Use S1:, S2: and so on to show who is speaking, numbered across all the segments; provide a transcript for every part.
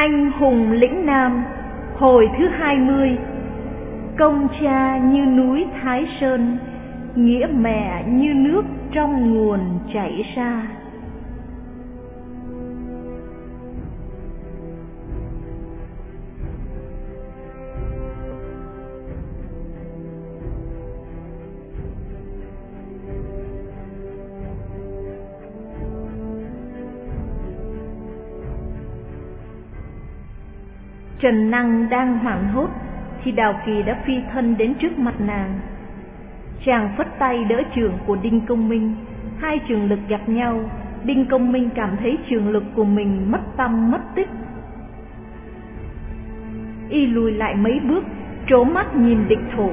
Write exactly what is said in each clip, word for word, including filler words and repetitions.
S1: Anh hùng lĩnh Nam, hồi thứ hai mươi. Công cha như núi Thái Sơn, nghĩa mẹ như nước trong nguồn chảy ra. Trần Năng đang hoảng hốt thì Đào Kỳ đã phi thân đến trước mặt nàng. Chàng phất tay đỡ chưởng của Đinh Công Minh, hai trường lực gặp nhau. Đinh Công Minh cảm thấy trường lực của mình mất tăm mất tích. Y lùi lại mấy bước, trố mắt nhìn địch thủ.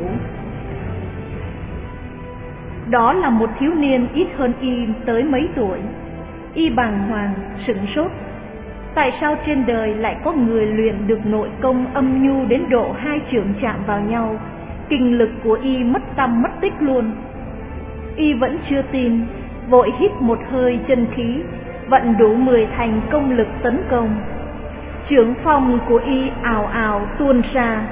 S1: Đó là một thiếu niên ít hơn y tới mấy tuổi. Y bàng hoàng, sửng sốt. Tại sao trên đời lại có người luyện được nội công âm nhu đến độ hai chưởng chạm vào nhau, kinh lực của y mất tăm mất tích luôn? Y vẫn chưa tin, vội hít một hơi chân khí, vận đủ mười thành công lực tấn công. Chưởng phong của y ào ào tuôn ra.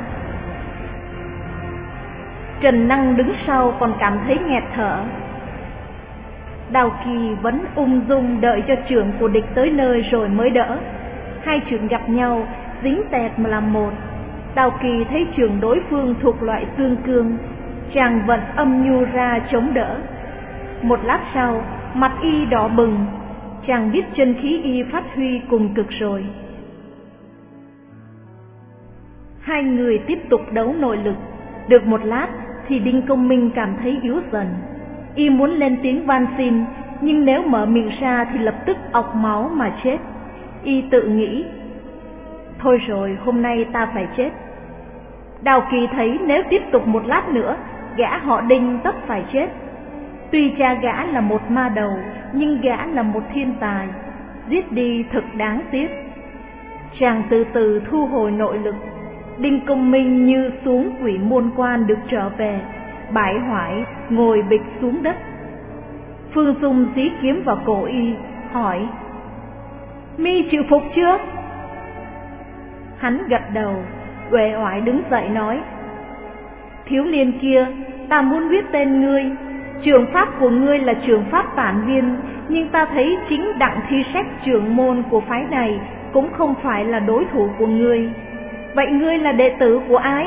S1: Trần Năng đứng sau còn cảm thấy nghẹt thở. Đào Kỳ vẫn ung dung đợi cho chưởng của địch tới nơi rồi mới đỡ. Hai chưởng gặp nhau, dính tẹt mà làm một. Đào Kỳ thấy chưởng đối phương thuộc loại xương cương, chàng vận âm nhu ra chống đỡ. Một lát sau, mặt y đỏ bừng, chàng biết chân khí y phát huy cùng cực rồi. Hai người tiếp tục đấu nội lực. Được một lát thì Đinh Công Minh cảm thấy yếu dần. Y muốn lên tiếng van xin, nhưng nếu mở miệng ra thì lập tức ọc máu mà chết. Y tự nghĩ, thôi rồi, hôm nay ta phải chết. Đào Kỳ thấy nếu tiếp tục một lát nữa, gã họ Đinh tất phải chết. Tuy cha gã là một ma đầu, nhưng gã là một thiên tài, giết đi thật đáng tiếc. Chàng từ từ thu hồi nội lực. Đinh Công Minh như xuống quỷ môn quan được trở về, bãi hoại ngồi bịch xuống đất. Phương Dung dí kiếm vào cổ y, hỏi: Mi chịu phục chưa? Hắn gật đầu, uể oải đứng dậy nói: Thiếu niên kia, ta muốn biết tên ngươi. Trường pháp của ngươi là trường pháp tản viên, nhưng ta thấy chính Đặng Thi Sách trưởng môn của phái này cũng không phải là đối thủ của ngươi. Vậy ngươi là đệ tử của ai?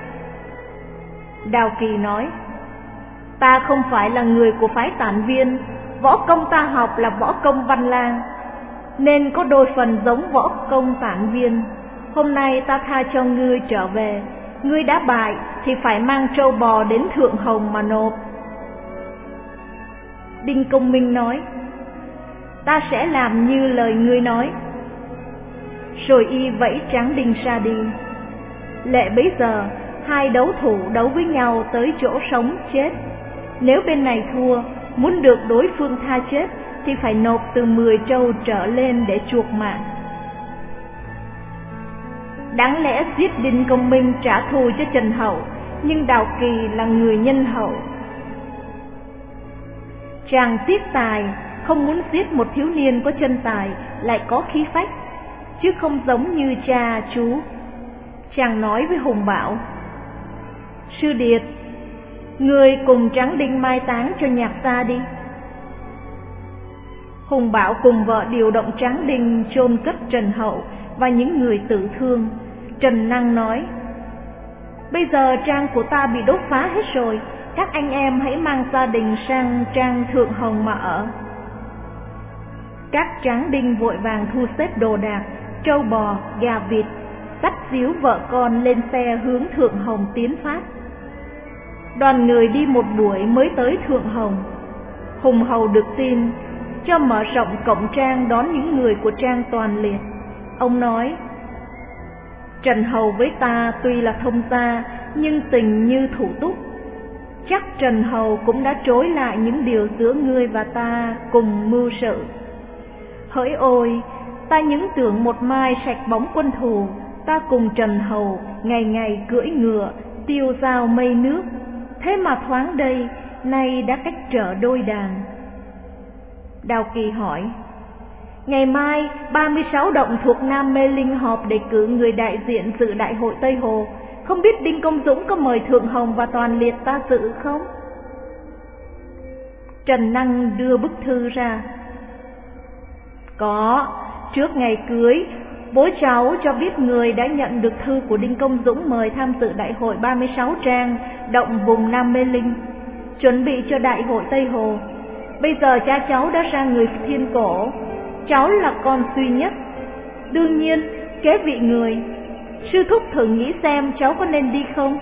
S1: Đào Kỳ nói: Ta không phải là người của phái tản viên, võ công ta học là võ công Văn Lang, nên có đôi phần giống võ công tản viên. Hôm nay ta tha cho ngươi trở về, ngươi đã bại thì phải mang trâu bò đến Thượng Hồng mà nộp. Đinh Công Minh nói: Ta sẽ làm như lời ngươi nói. Rồi y vẫy Tráng Đinh ra đi. Lệ bấy giờ hai đấu thủ đấu với nhau tới chỗ sống chết. Nếu bên này thua, muốn được đối phương tha chết thì phải nộp từ mười trâu trở lên để chuộc mạng. Đáng lẽ giết Đinh Công Minh trả thù cho Trần Hậu, nhưng Đào Kỳ là người nhân hậu. Chàng tiếc tài, không muốn giết một thiếu niên có chân tài lại có khí phách, chứ không giống như cha chú. Chàng nói với Hùng Bảo: Sư Điệt, người cùng Tráng Đinh mai táng cho nhạc gia đi. Hùng Bảo cùng vợ điều động Tráng Đinh chôn cất Trần Hậu và những người tử thương. Trần Năng nói: Bây giờ trang của ta bị đốt phá hết rồi, các anh em hãy mang gia đình sang trang Thượng Hồng mà ở. Các Tráng Đinh vội vàng thu xếp đồ đạc, trâu bò, gà vịt, dắt díu vợ con lên xe hướng Thượng Hồng tiến phát. Đoàn người đi một buổi mới tới Thượng Hồng. Hùng Hầu được tin, cho mở rộng cổng trang đón những người của trang toàn liệt. Ông nói: Trần Hầu với ta tuy là thông gia, nhưng tình như thủ túc. Chắc Trần Hầu cũng đã trối lại những điều giữa ngươi và ta cùng mưu sự. Hỡi ôi, ta những tưởng một mai sạch bóng quân thù, ta cùng Trần Hầu ngày ngày cưỡi ngựa, tiêu dao mây nước. Thế mà thoáng đây, nay đã cách trở đôi đàn. Đào Kỳ hỏi: Ngày mai, ba mươi sáu động thuộc Nam Mê Linh họp để cử người đại diện dự đại hội Tây Hồ. Không biết Đinh Công Dũng có mời Thượng Hồng và Toàn Liệt ta dự không? Trần Năng đưa bức thư ra. Có, trước ngày cưới, bố cháu cho biết người đã nhận được thư của Đinh Công Dũng mời tham dự đại hội ba mươi sáu trang động vùng Nam Mê Linh, chuẩn bị cho đại hội Tây Hồ. Bây giờ cha cháu đã ra người Thiên Cổ, cháu là con duy nhất, đương nhiên kế vị người. Sư thúc thử nghĩ xem cháu có nên đi không?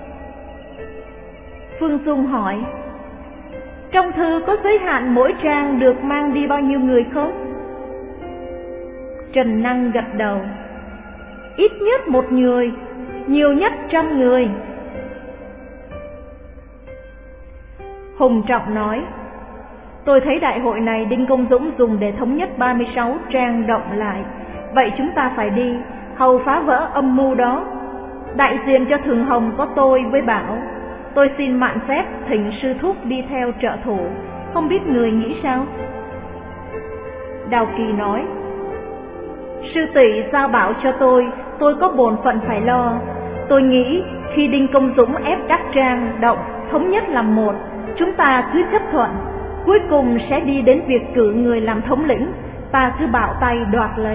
S1: Phương Dung hỏi, trong thư có giới hạn mỗi trang được mang đi bao nhiêu người không? Trần Năng gật đầu, ít nhất một người, nhiều nhất trăm người. Hùng Trọng nói, tôi thấy đại hội này Đinh Công Dũng dùng để thống nhất ba mươi sáu trang động lại, vậy chúng ta phải đi, hầu phá vỡ âm mưu đó. Đại diện cho Thường Hồng có tôi với Bảo, tôi xin mạn phép thỉnh sư thúc đi theo trợ thủ, không biết người nghĩ sao? Đào Kỳ nói, sư tỷ giao bảo cho tôi, tôi có bổn phận phải lo. Tôi nghĩ khi Đinh Công Dũng ép các trang động thống nhất làm một, chúng ta cứ chấp thuận, cuối cùng sẽ đi đến việc cử người làm thống lĩnh, ta cứ bảo tay đoạt lấy.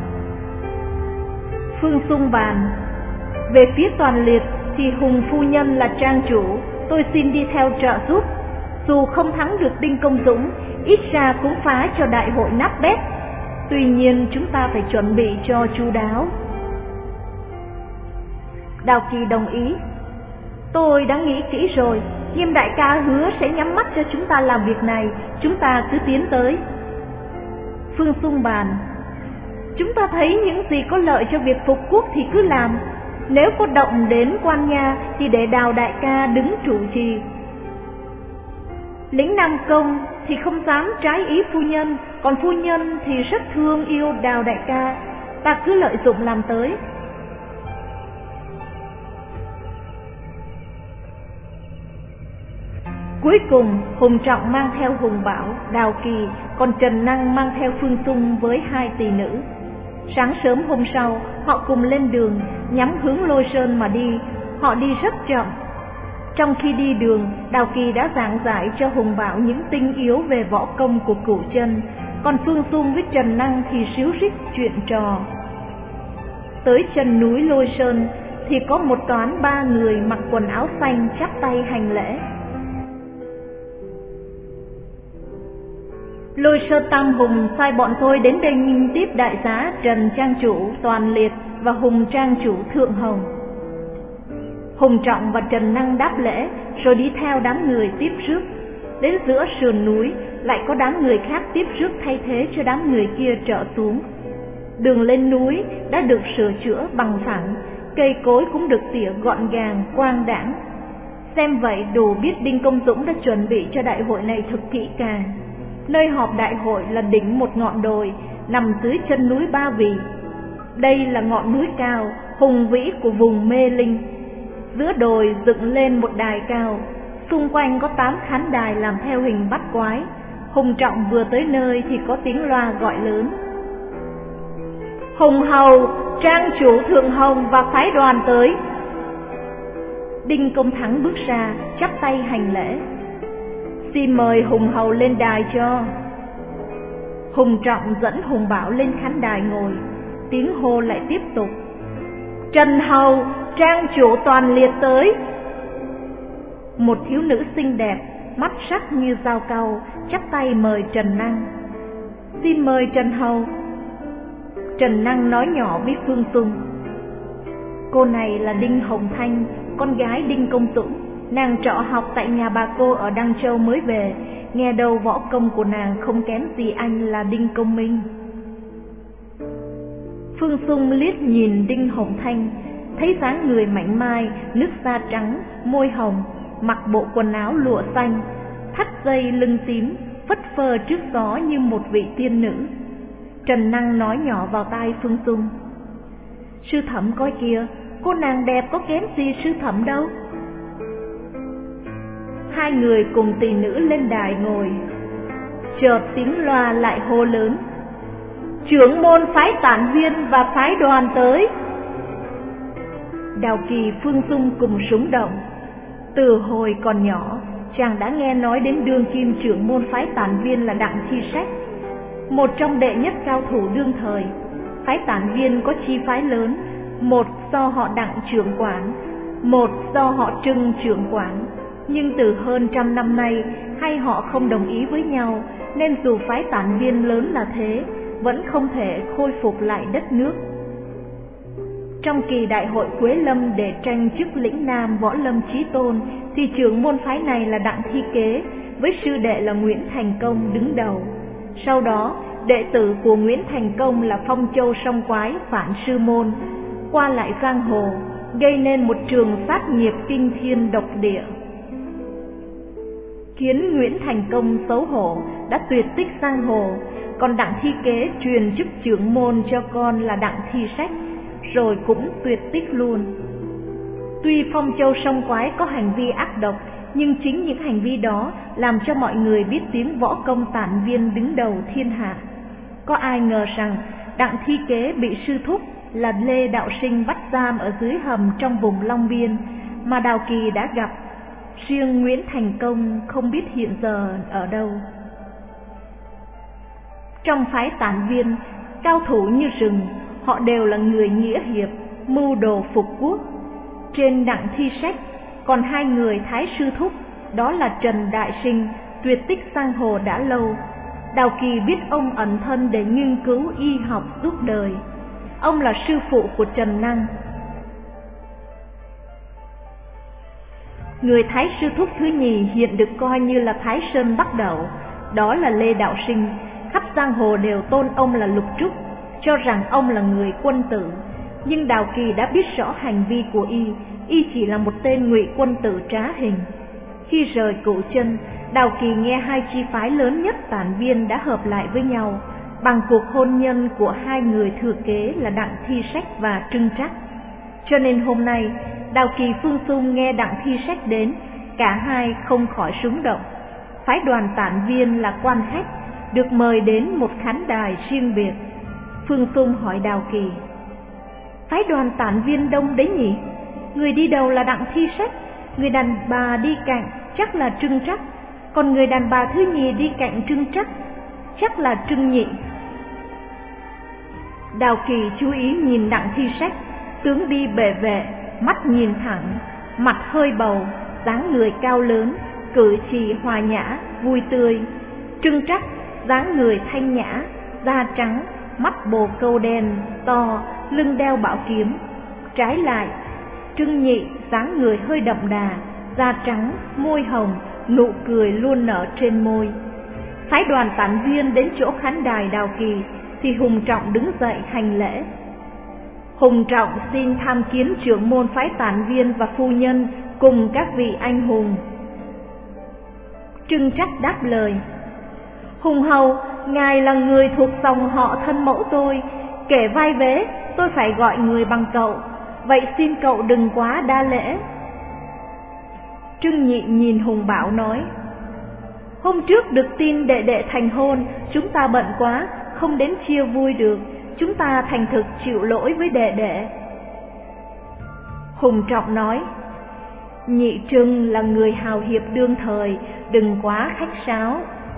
S1: Phương Xung bàn, về phía Toàn Liệt thì Hùng phu nhân là trang chủ, tôi xin đi theo trợ giúp. Dù không thắng được Đinh Công Dũng, ít ra cũng phá cho đại hội nát bét. Tuy nhiên chúng ta phải chuẩn bị cho chu đáo. Đào Kỳ đồng ý, tôi đã nghĩ kỹ rồi, Nghiêm đại ca hứa sẽ nhắm mắt cho chúng ta làm việc này, chúng ta cứ tiến tới. Phương Xung bàn, chúng ta thấy những gì có lợi cho việc phục quốc thì cứ làm, nếu có động đến Quan Nha thì để Đào đại ca đứng trụ trì. Lĩnh Nam Công thì không dám trái ý phu nhân, còn phu nhân thì rất thương yêu Đào đại ca, ta cứ lợi dụng làm tới. Cuối cùng Hùng Trọng mang theo Hùng Bảo, Đào Kỳ, còn Trần Năng mang theo Phương Xung với hai tỳ nữ. Sáng sớm hôm sau, họ cùng lên đường, nhắm hướng Lôi Sơn mà đi. Họ đi rất chậm. Trong khi đi đường, Đào Kỳ đã giảng giải cho Hùng Bảo những tinh yếu về võ công của Cửu Chân, còn Phương Xung với Trần Năng thì ríu rít chuyện trò. Tới chân núi Lôi Sơn thì có một toán ba người mặc quần áo xanh chắp tay hành lễ. Lôi Sơn Tam Hùng sai bọn tôi đến đây nghinh tiếp đại giá Trần trang chủ Toàn Liệt và Hùng trang chủ Thượng Hồng. Hùng Trọng và Trần Năng đáp lễ rồi đi theo đám người tiếp rước. Đến giữa sườn núi lại có đám người khác tiếp rước thay thế cho đám người kia trở xuống. Đường lên núi đã được sửa chữa bằng phẳng, cây cối cũng được tỉa gọn gàng, quang đãng. Xem vậy đủ biết Đinh Công Dũng đã chuẩn bị cho đại hội này thực kỹ càng. Nơi họp đại hội là đỉnh một ngọn đồi nằm dưới chân núi Ba Vì. Đây là ngọn núi cao, hùng vĩ của vùng Mê Linh. Giữa đồi dựng lên một đài cao, xung quanh có tám khán đài làm theo hình bắt quái. Hùng Trọng vừa tới nơi thì có tiếng loa gọi lớn: Hùng hầu, trang chủ Thượng Hồng và phái đoàn tới. Đinh Công Thắng bước ra, chắp tay hành lễ: Xin mời Hùng hầu lên đài cho. Hùng Trọng dẫn Hùng Bảo lên khán đài ngồi. Tiếng hô lại tiếp tục: Trần hầu, trang chủ Toàn Liệt tới. Một thiếu nữ xinh đẹp, mắt sắc như dao cau, chắp tay mời Trần Năng: Xin mời Trần hầu. Trần Năng nói nhỏ với Phương Xung: Cô này là Đinh Hồng Thanh, con gái Đinh Công Dũng. Nàng trọ học tại nhà bà cô ở Đăng Châu mới về, nghe đâu võ công của nàng không kém gì anh là Đinh Công Minh. Phương Xung liếc nhìn Đinh Hồng Thanh, thấy dáng người mảnh mai, nước da trắng, môi hồng, mặc bộ quần áo lụa xanh, thắt dây lưng tím, phất phơ trước gió như một vị tiên nữ. Trần Năng nói nhỏ vào tai Phương Xung: Sư thẩm coi kìa, cô nàng đẹp có kém gì sư thẩm đâu. Hai người cùng tỳ nữ lên đài ngồi. Chợt tiếng loa lại hô lớn: trưởng môn phái Tản Viên và phái Đoàn tới. Đào Kỳ, Phương Dung cùng súng động. Từ hồi còn nhỏ, chàng đã nghe nói đến đương kim trưởng môn phái Tản Viên là Đặng Thi Sách, một trong đệ nhất cao thủ đương thời. Phái Tản Viên có chi phái lớn, một do họ Đặng trưởng quản, một do họ Trưng trưởng quản. Nhưng từ hơn trăm năm nay, hai họ không đồng ý với nhau, nên dù phái Tản Viên lớn là thế, vẫn không thể khôi phục lại đất nước. Trong kỳ đại hội Quế Lâm để tranh chức lĩnh Nam Võ Lâm Chí Tôn, thì trưởng môn phái này là Đặng Thi Kế, với sư đệ là Nguyễn Thành Công đứng đầu. Sau đó, đệ tử của Nguyễn Thành Công là Phong Châu Song Quái Phản Sư Môn, qua lại giang hồ, gây nên một trường sát nghiệp kinh thiên độc địa. Khiến Nguyễn Thành Công xấu hổ, đã tuyệt tích giang hồ, còn Đặng Thi Kế truyền chức trưởng môn cho con là Đặng Thi Sách, rồi cũng tuyệt tích luôn. Tuy Phong Châu Song Quái có hành vi ác độc, nhưng chính những hành vi đó làm cho mọi người biết tiếng võ công Tản Viên đứng đầu thiên hạ. Có ai ngờ rằng Đặng Thi Kế bị sư thúc là Lê Đạo Sinh bắt giam ở dưới hầm trong vùng Long Biên, mà Đào Kỳ đã gặp. Riêng Nguyễn Thành Công không biết hiện giờ ở đâu. Trong phái Tản Viên, cao thủ như rừng, họ đều là người nghĩa hiệp, mưu đồ phục quốc. Trên Đặng Thi Sách còn hai người thái sư thúc, đó là Trần Đại Sinh, tuyệt tích giang hồ đã lâu. Đào Kỳ biết ông ẩn thân để nghiên cứu y học giúp đời. Ông là sư phụ của Trần Năng. Người thái sư thúc thứ nhì hiện được coi như là Thái Sơn Bắc Đẩu, đó là Lê Đạo Sinh. Khắp giang hồ đều tôn ông là Lục Trúc, cho rằng ông là người quân tử. Nhưng Đào Kỳ đã biết rõ hành vi của y, y chỉ là một tên ngụy quân tử trá hình. Khi rời Cửu Chân, Đào Kỳ nghe hai chi phái lớn nhất Tản Viên đã hợp lại với nhau bằng cuộc hôn nhân của hai người thừa kế là Đặng Thi Sách và Trưng Trắc. Cho nên hôm nay, Đào Kỳ, Phương Dung nghe Đặng Thi Sách đến, cả hai không khỏi rúng động. Phái đoàn Tản Viên là quan khách, được mời đến một khán đài riêng biệt. Phương Dung hỏi Đào Kỳ: phái đoàn Tản Viên đông đấy nhỉ? Người đi đầu là Đặng Thi Sách, người đàn bà đi cạnh chắc là Trưng Trắc, còn người đàn bà thứ nhì đi cạnh Trưng Trắc chắc là Trưng Nhị. Đào Kỳ chú ý nhìn Đặng Thi Sách, tướng đi bề vệ, mắt nhìn thẳng, mặt hơi bầu, dáng người cao lớn, cử chỉ hòa nhã, vui tươi. Trưng Trắc dáng người thanh nhã, da trắng, mắt bồ câu đen to, lưng đeo bảo kiếm. Trái lại, Trưng Nhị dáng người hơi đậm đà, da trắng, môi hồng, nụ cười luôn nở trên môi. Phái đoàn Tản Viên đến chỗ khán đài Đào Kỳ thì Hùng Trọng đứng dậy hành lễ. Hùng Trọng xin tham kiến trưởng môn phái Tản Viên và phu nhân cùng các vị anh hùng. Trưng Trắc đáp lời: Hùng hầu, ngài là người thuộc dòng họ thân mẫu tôi, kể vai vế tôi phải gọi người bằng cậu, vậy xin cậu đừng quá đa lễ. Trưng Nhị nhìn Hùng Bảo nói: hôm trước được tin đệ đệ thành hôn, chúng ta bận quá, không đến chia vui được, chúng ta thành thực chịu lỗi với đệ đệ. Hùng Trọng nói: Nhị Trưng là người hào hiệp đương thời, đừng quá khách sáo.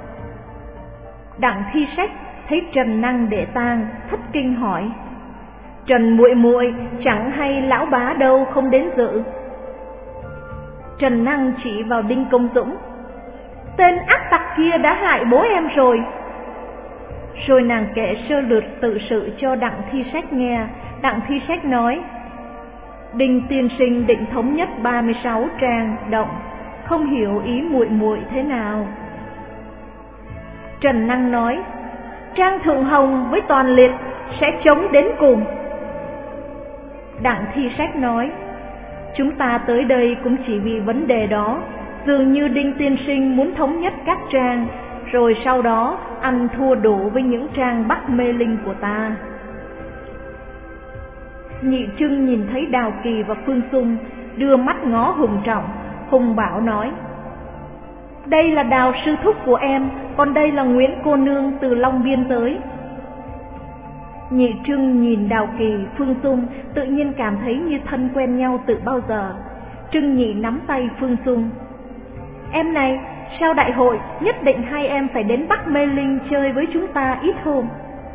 S1: Đặng Thi Sách thấy Trần Năng để tang, thất kinh hỏi: Trần muội muội chẳng hay lão bá đâu không đến dự? Trần Năng chỉ vào Đinh Công Dũng: tên ác tặc kia đã hại bố em rồi. Rồi nàng kể sơ lược tự sự cho Đặng Thi Sách nghe. Đặng Thi Sách nói: Đinh tiên sinh định thống nhất ba mươi sáu trang động, không hiểu ý muội muội thế nào. Trần Năng nói: Trang Thượng Hồng với Toàn Liệt sẽ chống đến cùng. Đặng Thi Sách nói: chúng ta tới đây cũng chỉ vì vấn đề đó. Dường như Đinh tiên sinh muốn thống nhất các trang, rồi sau đó ăn thua đủ với những trang Bắc mê linh của ta. Nhị Trưng nhìn thấy Đào Kỳ và Phương Dung, đưa mắt ngó Hùng Trọng. Hùng Bảo nói: đây là Đào sư thúc của em, còn đây là Nguyễn cô nương từ Long Biên tới. Nhị Trưng nhìn Đào Kỳ, Phương Dung tự nhiên cảm thấy như thân quen nhau từ bao giờ. Trưng Nhị nắm tay Phương Dung. Em này, sau đại hội nhất định hai em phải đến Bắc Mê Linh chơi với chúng ta ít hôm.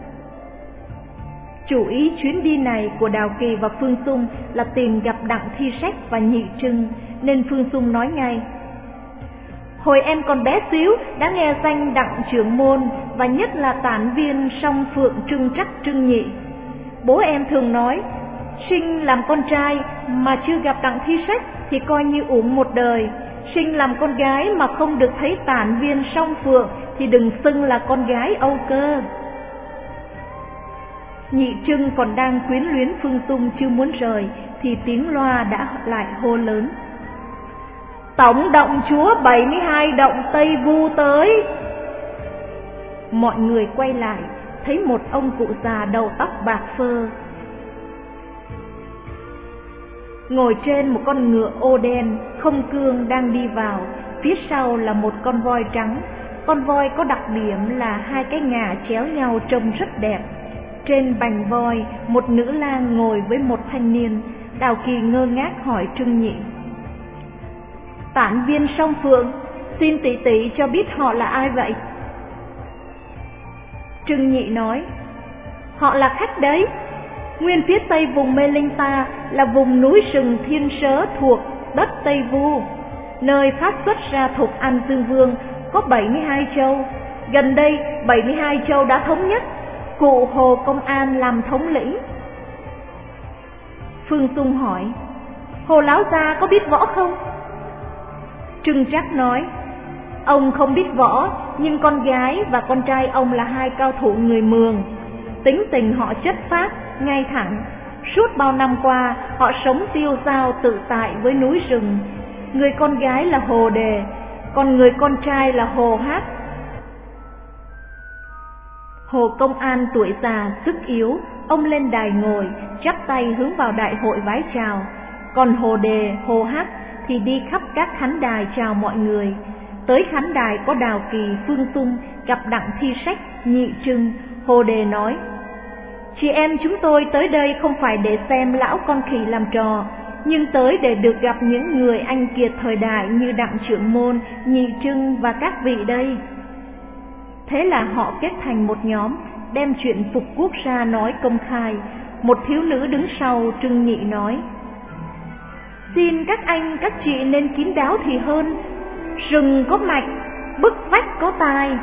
S1: Chủ ý chuyến đi này của Đào Kỳ và Phương Dung là tìm gặp Đặng Thi Sách và Nhị Trưng, nên Phương Dung nói ngay. Hồi em còn bé xíu đã nghe danh Đặng trưởng môn và nhất là tản viên Song Phượng Trưng Trắc Trưng Nhị. Bố em thường nói, sinh làm con trai mà chưa gặp Đặng Thi Sách thì coi như uổng một đời, sinh làm con gái mà không được thấy tản viên Song Phượng thì đừng xưng là con gái Âu cơ. Nhị Trưng còn đang quyến luyến Phương Dung chưa muốn rời thì tiếng loa đã lại hô lớn. Tổng động chúa bảy mươi hai động Tây Vu tới. Mọi người quay lại, thấy một ông cụ già đầu tóc bạc phơ ngồi trên một con ngựa ô đen không cương đang đi vào, phía sau là một con voi trắng. Con voi có đặc điểm là hai cái ngà chéo nhau trông rất đẹp. Trên bành voi, một nữ lang ngồi với một thanh niên. Đào Kỳ ngơ ngác hỏi Trưng Nhị. Tản viên Song Phượng, xin tỷ tỷ cho biết họ là ai vậy? Trưng Nhị nói, họ là khách đấy. Nguyên phía tây vùng Mê Linh ta là vùng núi rừng Thiên Sớ thuộc đất Tây Vu, nơi phát xuất ra Thục An Dương Vương có bảy mươi hai châu. Gần đây bảy mươi hai châu đã thống nhất, cụ Hồ Công An làm thống lĩnh. Phương Dung hỏi, Hồ Láo gia có biết võ không? Trưng Trắc nói, ông không biết võ, nhưng con gái và con trai ông là hai cao thủ người Mường. Tính tình họ chất phác, ngay thẳng. Suốt bao năm qua, họ sống tiêu dao tự tại với núi rừng. Người con gái là Hồ Đề, còn người con trai là Hồ Hát. Hồ Công An tuổi già, sức yếu, ông lên đài ngồi, chắp tay hướng vào đại hội vái chào. Còn Hồ Đề, Hồ Hát thì đi khắp các khán đài chào mọi người. Tới khán đài có Đào Kỳ, Phương Dung gặp Đặng Thi Sách, Nhị Trưng. Hồ Đề nói, chị em chúng tôi tới đây không phải để xem lão con khỉ làm trò, nhưng tới để được gặp những người anh kiệt thời đại như Đặng trưởng môn, Nhị Trưng và các vị đây. Thế là họ kết thành một nhóm, đem chuyện phục quốc ra nói công khai. Một thiếu nữ đứng sau Trưng Nhị nói, xin các anh các chị nên kín đáo thì hơn, rừng có mạch, bức vách có tai.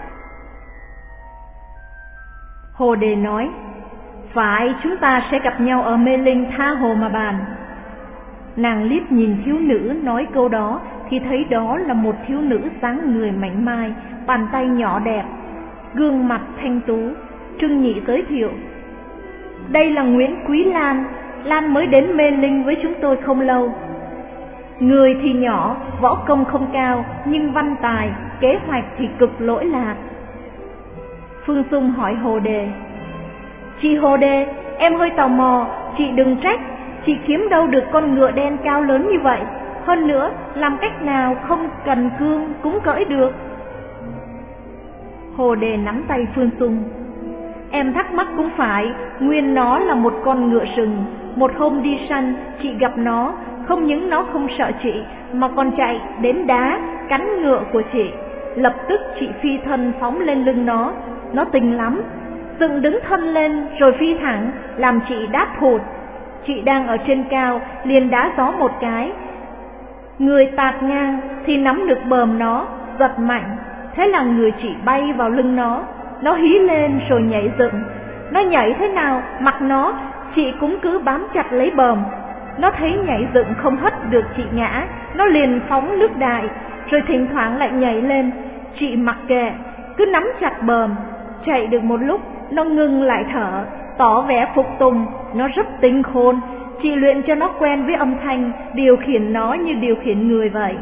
S1: Hồ Đề nói, phải, chúng ta sẽ gặp nhau ở Mê Linh tha hồ mà bàn. Nàng liếc nhìn thiếu nữ nói câu đó thì thấy đó là một thiếu nữ dáng người mảnh mai, bàn tay nhỏ đẹp, gương mặt thanh tú. Trưng Nhị giới thiệu, đây là Nguyễn Quý Lan, Lan mới đến Mê Linh với chúng tôi không lâu. Người thì nhỏ, võ công không cao, nhưng văn tài, kế hoạch thì cực lỗi lạc. Phương Dung hỏi Hồ Đề, chị Hồ Đề, em hơi tò mò, chị đừng trách, chị kiếm đâu được con ngựa đen cao lớn như vậy, hơn nữa làm cách nào không cần cương cũng cưỡi được. Hồ Đề nắm tay Phương Dung, em thắc mắc cũng phải, nguyên nó là một con ngựa rừng. Một hôm đi săn, chị gặp nó, không những nó không sợ chị mà còn chạy đến đá cắn ngựa của chị. Lập tức chị phi thân phóng lên lưng nó, nó tình lắm, dựng đứng thân lên rồi phi thẳng, làm chị đáp hụt. Chị đang ở trên cao, liền đá gió một cái, người tạt ngang thì nắm được bờm nó, giật mạnh, thế là người chị bay vào lưng nó. Nó hí lên rồi nhảy dựng, nó nhảy thế nào mặc nó, chị cũng cứ bám chặt lấy bờm. Nó thấy nhảy dựng không hất được chị ngã, nó liền phóng nước đại, rồi thỉnh thoảng lại nhảy lên. Chị mặc kệ, cứ nắm chặt bờm. Chạy được một lúc, nó ngưng lại thở, tỏ vẻ phục tùng. Nó rất tinh khôn, chị luyện cho nó quen với âm thanh, điều khiển nó như điều khiển người vậy.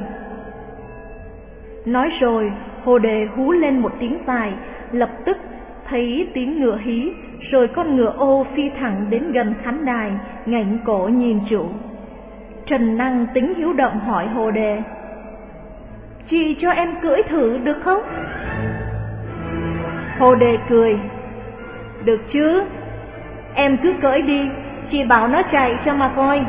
S1: Nói rồi, Hồ Đề hú lên một tiếng dài, lập tức thấy tiếng ngựa hí, rồi con ngựa ô phi thẳng đến gần khán đài, ngẩng cổ nhìn chủ. Trần Năng tính hiếu động hỏi Hồ Đề, chị cho em cưỡi thử được không? Hồ Đề cười, được chứ, Em cứ cưỡi đi, chị bảo nó chạy cho mà coi.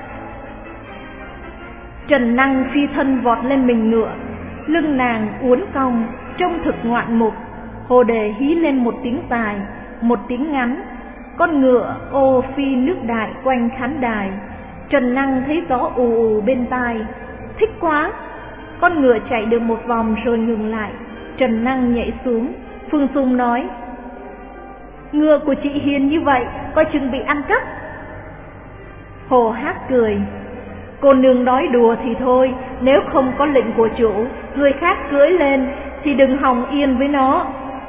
S1: Trần Năng phi thân vọt lên mình ngựa, lưng nàng uốn cong, trông thực ngoạn mục. Hồ Đề hí lên một tiếng dài, một tiếng ngắn. Con ngựa ô phi nước đại quanh khán đài. Trần Năng thấy gió ù ù bên tai, thích quá. Con ngựa chạy được một vòng rồi ngừng lại. Trần Năng nhảy xuống. Phương Xung nói: ngựa của chị hiền như vậy, coi chừng bị ăn cắp. Hồ Hát cười: cô nương nói đùa thì thôi, nếu không có lệnh của chủ, người khác cưỡi lên thì đừng hòng yên với nó.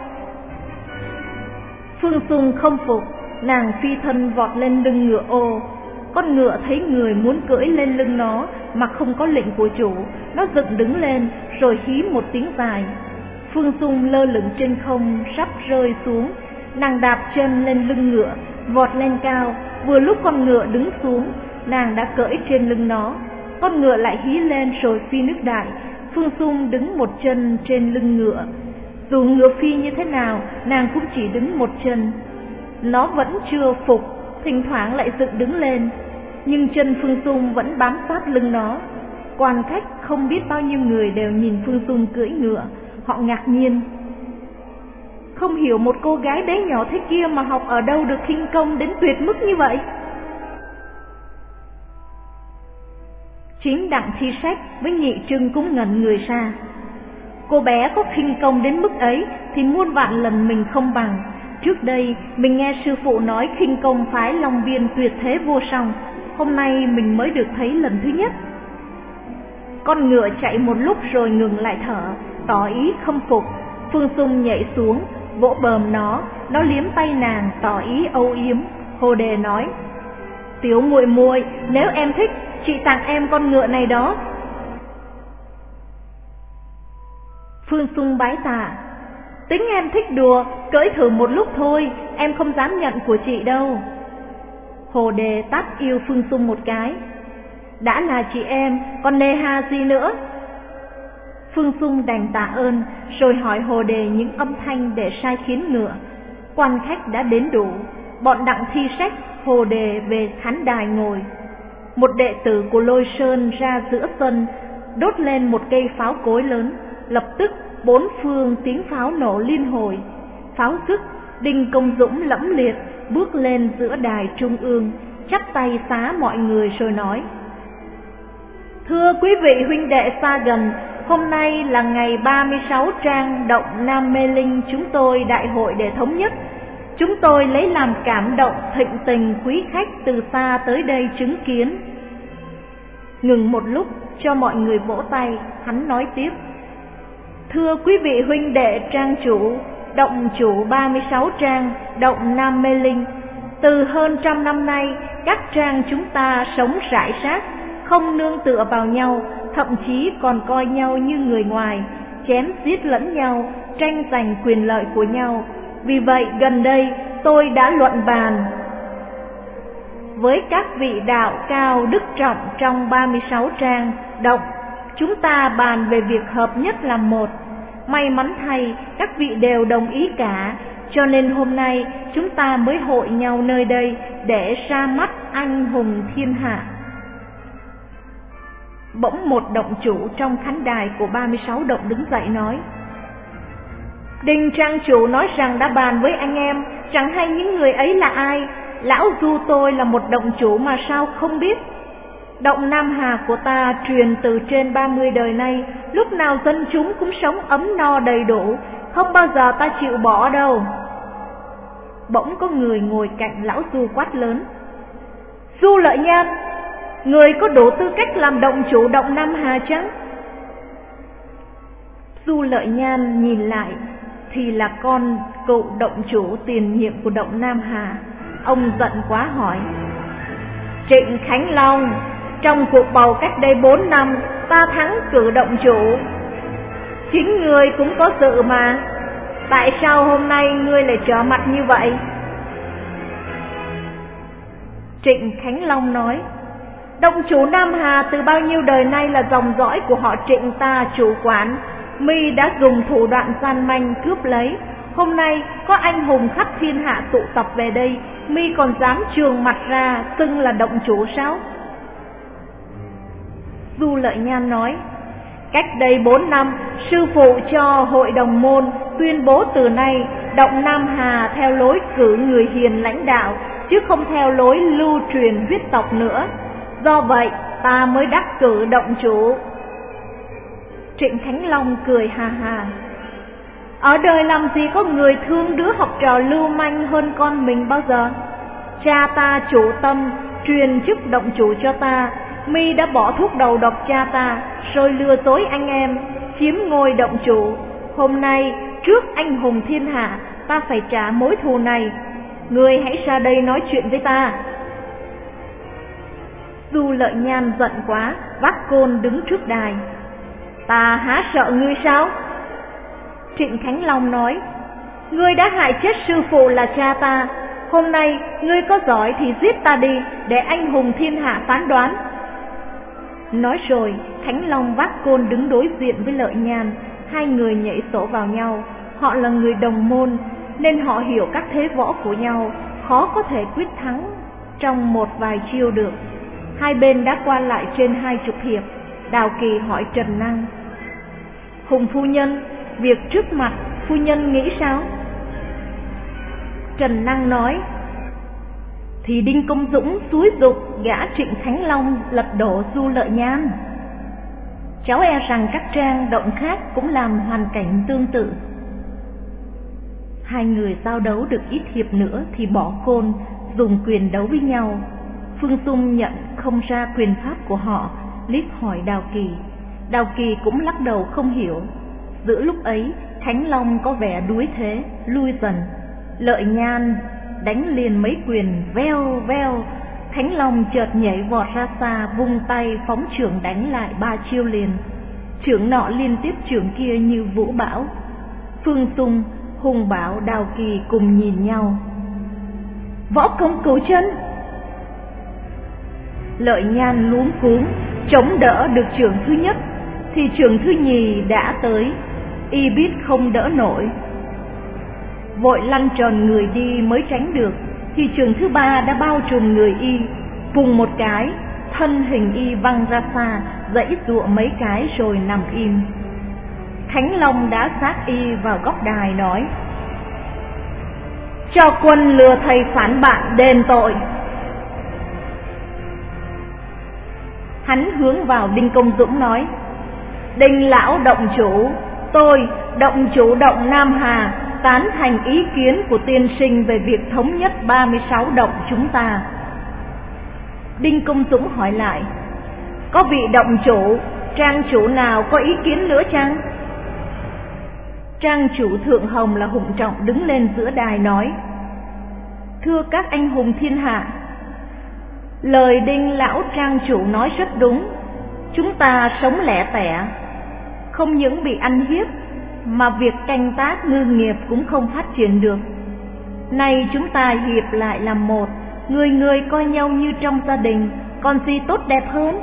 S1: Phương Xung không phục, nàng phi thân vọt lên lưng ngựa ô. Con ngựa thấy người muốn cưỡi lên lưng nó mà không có lệnh của chủ, nó dựng đứng lên rồi hí một tiếng dài. Phương Xung lơ lửng trên không, sắp rơi xuống. Nàng đạp chân lên lưng ngựa, vọt lên cao. Vừa lúc con ngựa đứng xuống, nàng đã cưỡi trên lưng nó. Con ngựa lại hí lên rồi phi nước đại. Phương Xung đứng một chân trên lưng ngựa. Dù ngựa phi như thế nào, nàng cũng chỉ đứng một chân. Nó vẫn chưa phục, thỉnh thoảng lại dựng đứng lên, nhưng chân Phương Xung vẫn bám sát lưng nó. Quan khách không biết bao nhiêu người đều nhìn Phương Xung cưỡi ngựa. Họ ngạc nhiên, không hiểu một cô gái bé nhỏ thế kia mà học ở đâu được khinh công đến tuyệt mức như vậy. Chính Đặng Thi Sách với Nhị Trưng cũng ngẩn người ra. Cô bé có khinh công đến mức ấy thì muôn vạn lần mình không bằng. Trước đây mình nghe sư phụ nói khinh công phái Long Biên tuyệt thế vô song, hôm nay mình mới được thấy lần thứ nhất. Con ngựa chạy một lúc rồi ngừng lại thở, tỏ ý không phục. Phương Xung nhảy xuống, vỗ bờm nó, nó liếm tay nàng, tỏ ý âu yếm. Hồ Đề nói: tiểu muội muội, nếu em thích, chị tặng em con ngựa này đó. Phương Xung bái tạ: tính em thích đùa, cưỡi thử một lúc thôi, em không dám nhận của chị đâu. Hồ Đề tát yêu Phương Xung một cái: đã là chị em, còn nề hà gì nữa. Phương Xung đành tạ ơn, rồi hỏi Hồ Đề những âm thanh để sai khiến ngựa. Quan khách đã đến đủ, bọn Đặng Thi Sách, Hồ Đề về khán đài ngồi. Một đệ tử của Lôi Sơn ra giữa sân, đốt lên một cây pháo cối lớn. Lập tức bốn phương tiếng pháo nổ liên hồi. Pháo dứt, Đinh Công Dũng lẫm liệt bước lên giữa đài trung ương, chắp tay xá mọi người rồi nói: thưa quý vị huynh đệ xa gần, hôm nay là ngày ba mươi sáu trang động Nam Mê Linh chúng tôi đại hội để thống nhất. Chúng tôi lấy làm cảm động thịnh tình quý khách từ xa tới đây chứng kiến. Ngừng một lúc cho mọi người vỗ tay, hắn nói tiếp: thưa quý vị huynh đệ trang chủ, động chủ ba mươi sáu trang động Nam Mê Linh, từ hơn trăm năm nay các trang chúng ta sống rải rác, không nương tựa vào nhau, thậm chí còn coi nhau như người ngoài, chém giết lẫn nhau, tranh giành quyền lợi của nhau. Vì vậy gần đây tôi đã luận bàn với các vị đạo cao đức trọng trong ba mươi sáu trang động. Chúng ta bàn về việc hợp nhất làm một. May mắn thay các vị đều đồng ý cả, cho nên hôm nay chúng ta mới hội nhau nơi đây để ra mắt anh hùng thiên hạ. Bỗng một động chủ trong khán đài của ba mươi sáu động đứng dậy nói: Đinh trang chủ nói rằng đã bàn với anh em, chẳng hay những người ấy là ai. Lão Du tôi là một động chủ mà sao không biết. Động Nam Hà của ta truyền từ trên ba mươi đời nay, lúc nào dân chúng cũng sống ấm no đầy đủ, không bao giờ ta chịu bỏ đâu. Bỗng có người ngồi cạnh lão Du quát lớn: Du Lợi Nhan, người có đủ tư cách làm động chủ động Nam Hà chăng? Du Lợi Nhan nhìn lại thì là con cựu động chủ tiền nhiệm của động Nam Hà. Ông giận quá hỏi: Trịnh Khánh Long, trong cuộc bầu cách đây bốn năm ta thắng cử động chủ, chính ngươi cũng có dự mà, tại sao hôm nay ngươi lại trở mặt như vậy? Trịnh Khánh Long nói: Động chủ Nam Hà từ bao nhiêu đời nay là dòng dõi của họ Trịnh ta chủ quản, mi đã dùng thủ đoạn gian manh cướp lấy. hôm nay có anh hùng khắp thiên hạ tụ tập về đây, mi còn dám trường mặt ra xưng là động chủ sao? Du Lợi Nhan nói, cách đây bốn năm, sư phụ cho hội đồng môn tuyên bố từ nay động Nam Hà theo lối cử người hiền lãnh đạo, chứ không theo lối lưu truyền huyết tộc nữa. Do vậy ta mới đắc cử động chủ. Trịnh Thánh Long cười hà hà. Ở đời làm gì có người thương đứa học trò lưu manh hơn con mình bao giờ. Cha ta chủ tâm truyền chức động chủ cho ta, mi đã bỏ thuốc đầu độc cha ta, rồi lừa dối anh em, chiếm ngôi động chủ. Hôm nay trước anh hùng thiên hạ, ta phải trả mối thù này. Ngươi hãy ra đây nói chuyện với ta. Du Lợi Nhan giận quá, vác côn đứng trước đài. Ta há sợ ngươi sao? Trịnh Khánh Long nói, ngươi đã hại chết sư phụ là cha ta. Hôm nay ngươi có giỏi thì giết ta đi, để anh hùng thiên hạ phán đoán. Nói rồi Khánh Long vác côn đứng đối diện với Lợi Nhan. Hai người nhảy sổ vào nhau. Họ là người đồng môn nên họ hiểu các thế võ của nhau, khó có thể quyết thắng trong một vài chiêu được. Hai bên đã qua lại trên hai chục hiệp. Đào Kỳ hỏi Trần Năng, Hùng phu nhân, việc trước mặt phu nhân nghĩ sao? Trần Năng nói, thì Đinh Công Dũng xúi giục gã Trịnh Thánh Long lật đổ Du Lợi Nhan. Cháu e rằng các trang động khác cũng làm hoàn cảnh tương tự. Hai người giao đấu được ít hiệp nữa thì bỏ côn, dùng quyền đấu với nhau. Phương Dung nhận không ra quyền pháp của họ, liếc hỏi Đào Kỳ. Đào Kỳ cũng lắc đầu không hiểu. Giữa lúc ấy Thánh Long có vẻ đuối thế, lui dần. Lợi Nhan đánh liền mấy quyền veo veo. Thánh Long chợt nhảy vọt ra xa, vung tay phóng chưởng đánh lại ba chiêu liền. Chưởng nọ liên tiếp chưởng kia như vũ bão. Phương Dung, Hùng Bảo, Đào Kỳ cùng nhìn nhau. Võ công cửu chân. Lợi Nhan luống cuống chống đỡ được chưởng thứ nhất thì chưởng thứ nhì đã tới, y biết không đỡ nổi, vội lăn tròn người đi mới tránh được, thì chưởng thứ ba đã bao trùm người y. Vùng một cái, thân hình y văng ra xa, giãy giụa mấy cái rồi nằm im. Thánh Long đã sát y vào góc đài nói, cho quân lừa thầy phản bạn đền tội. Hắn hướng vào Đinh Công Dũng nói, Đinh lão động chủ, tôi động chủ động Nam Hà tán thành ý kiến của tiên sinh về việc thống nhất ba mươi sáu động chúng ta. Đinh Công Dũng hỏi lại, có vị động chủ, trang chủ nào có ý kiến nữa chăng? Trang chủ Thượng Hồng là Hùng Trọng đứng lên giữa đài nói, thưa các anh hùng thiên hạ, lời Đinh lão trang chủ nói rất đúng. Chúng ta sống lẻ tẻ, không những bị ăn hiếp mà việc canh tác ngư nghiệp cũng không phát triển được. Nay chúng ta hiệp lại làm một, người người coi nhau như trong gia đình, còn gì tốt đẹp hơn?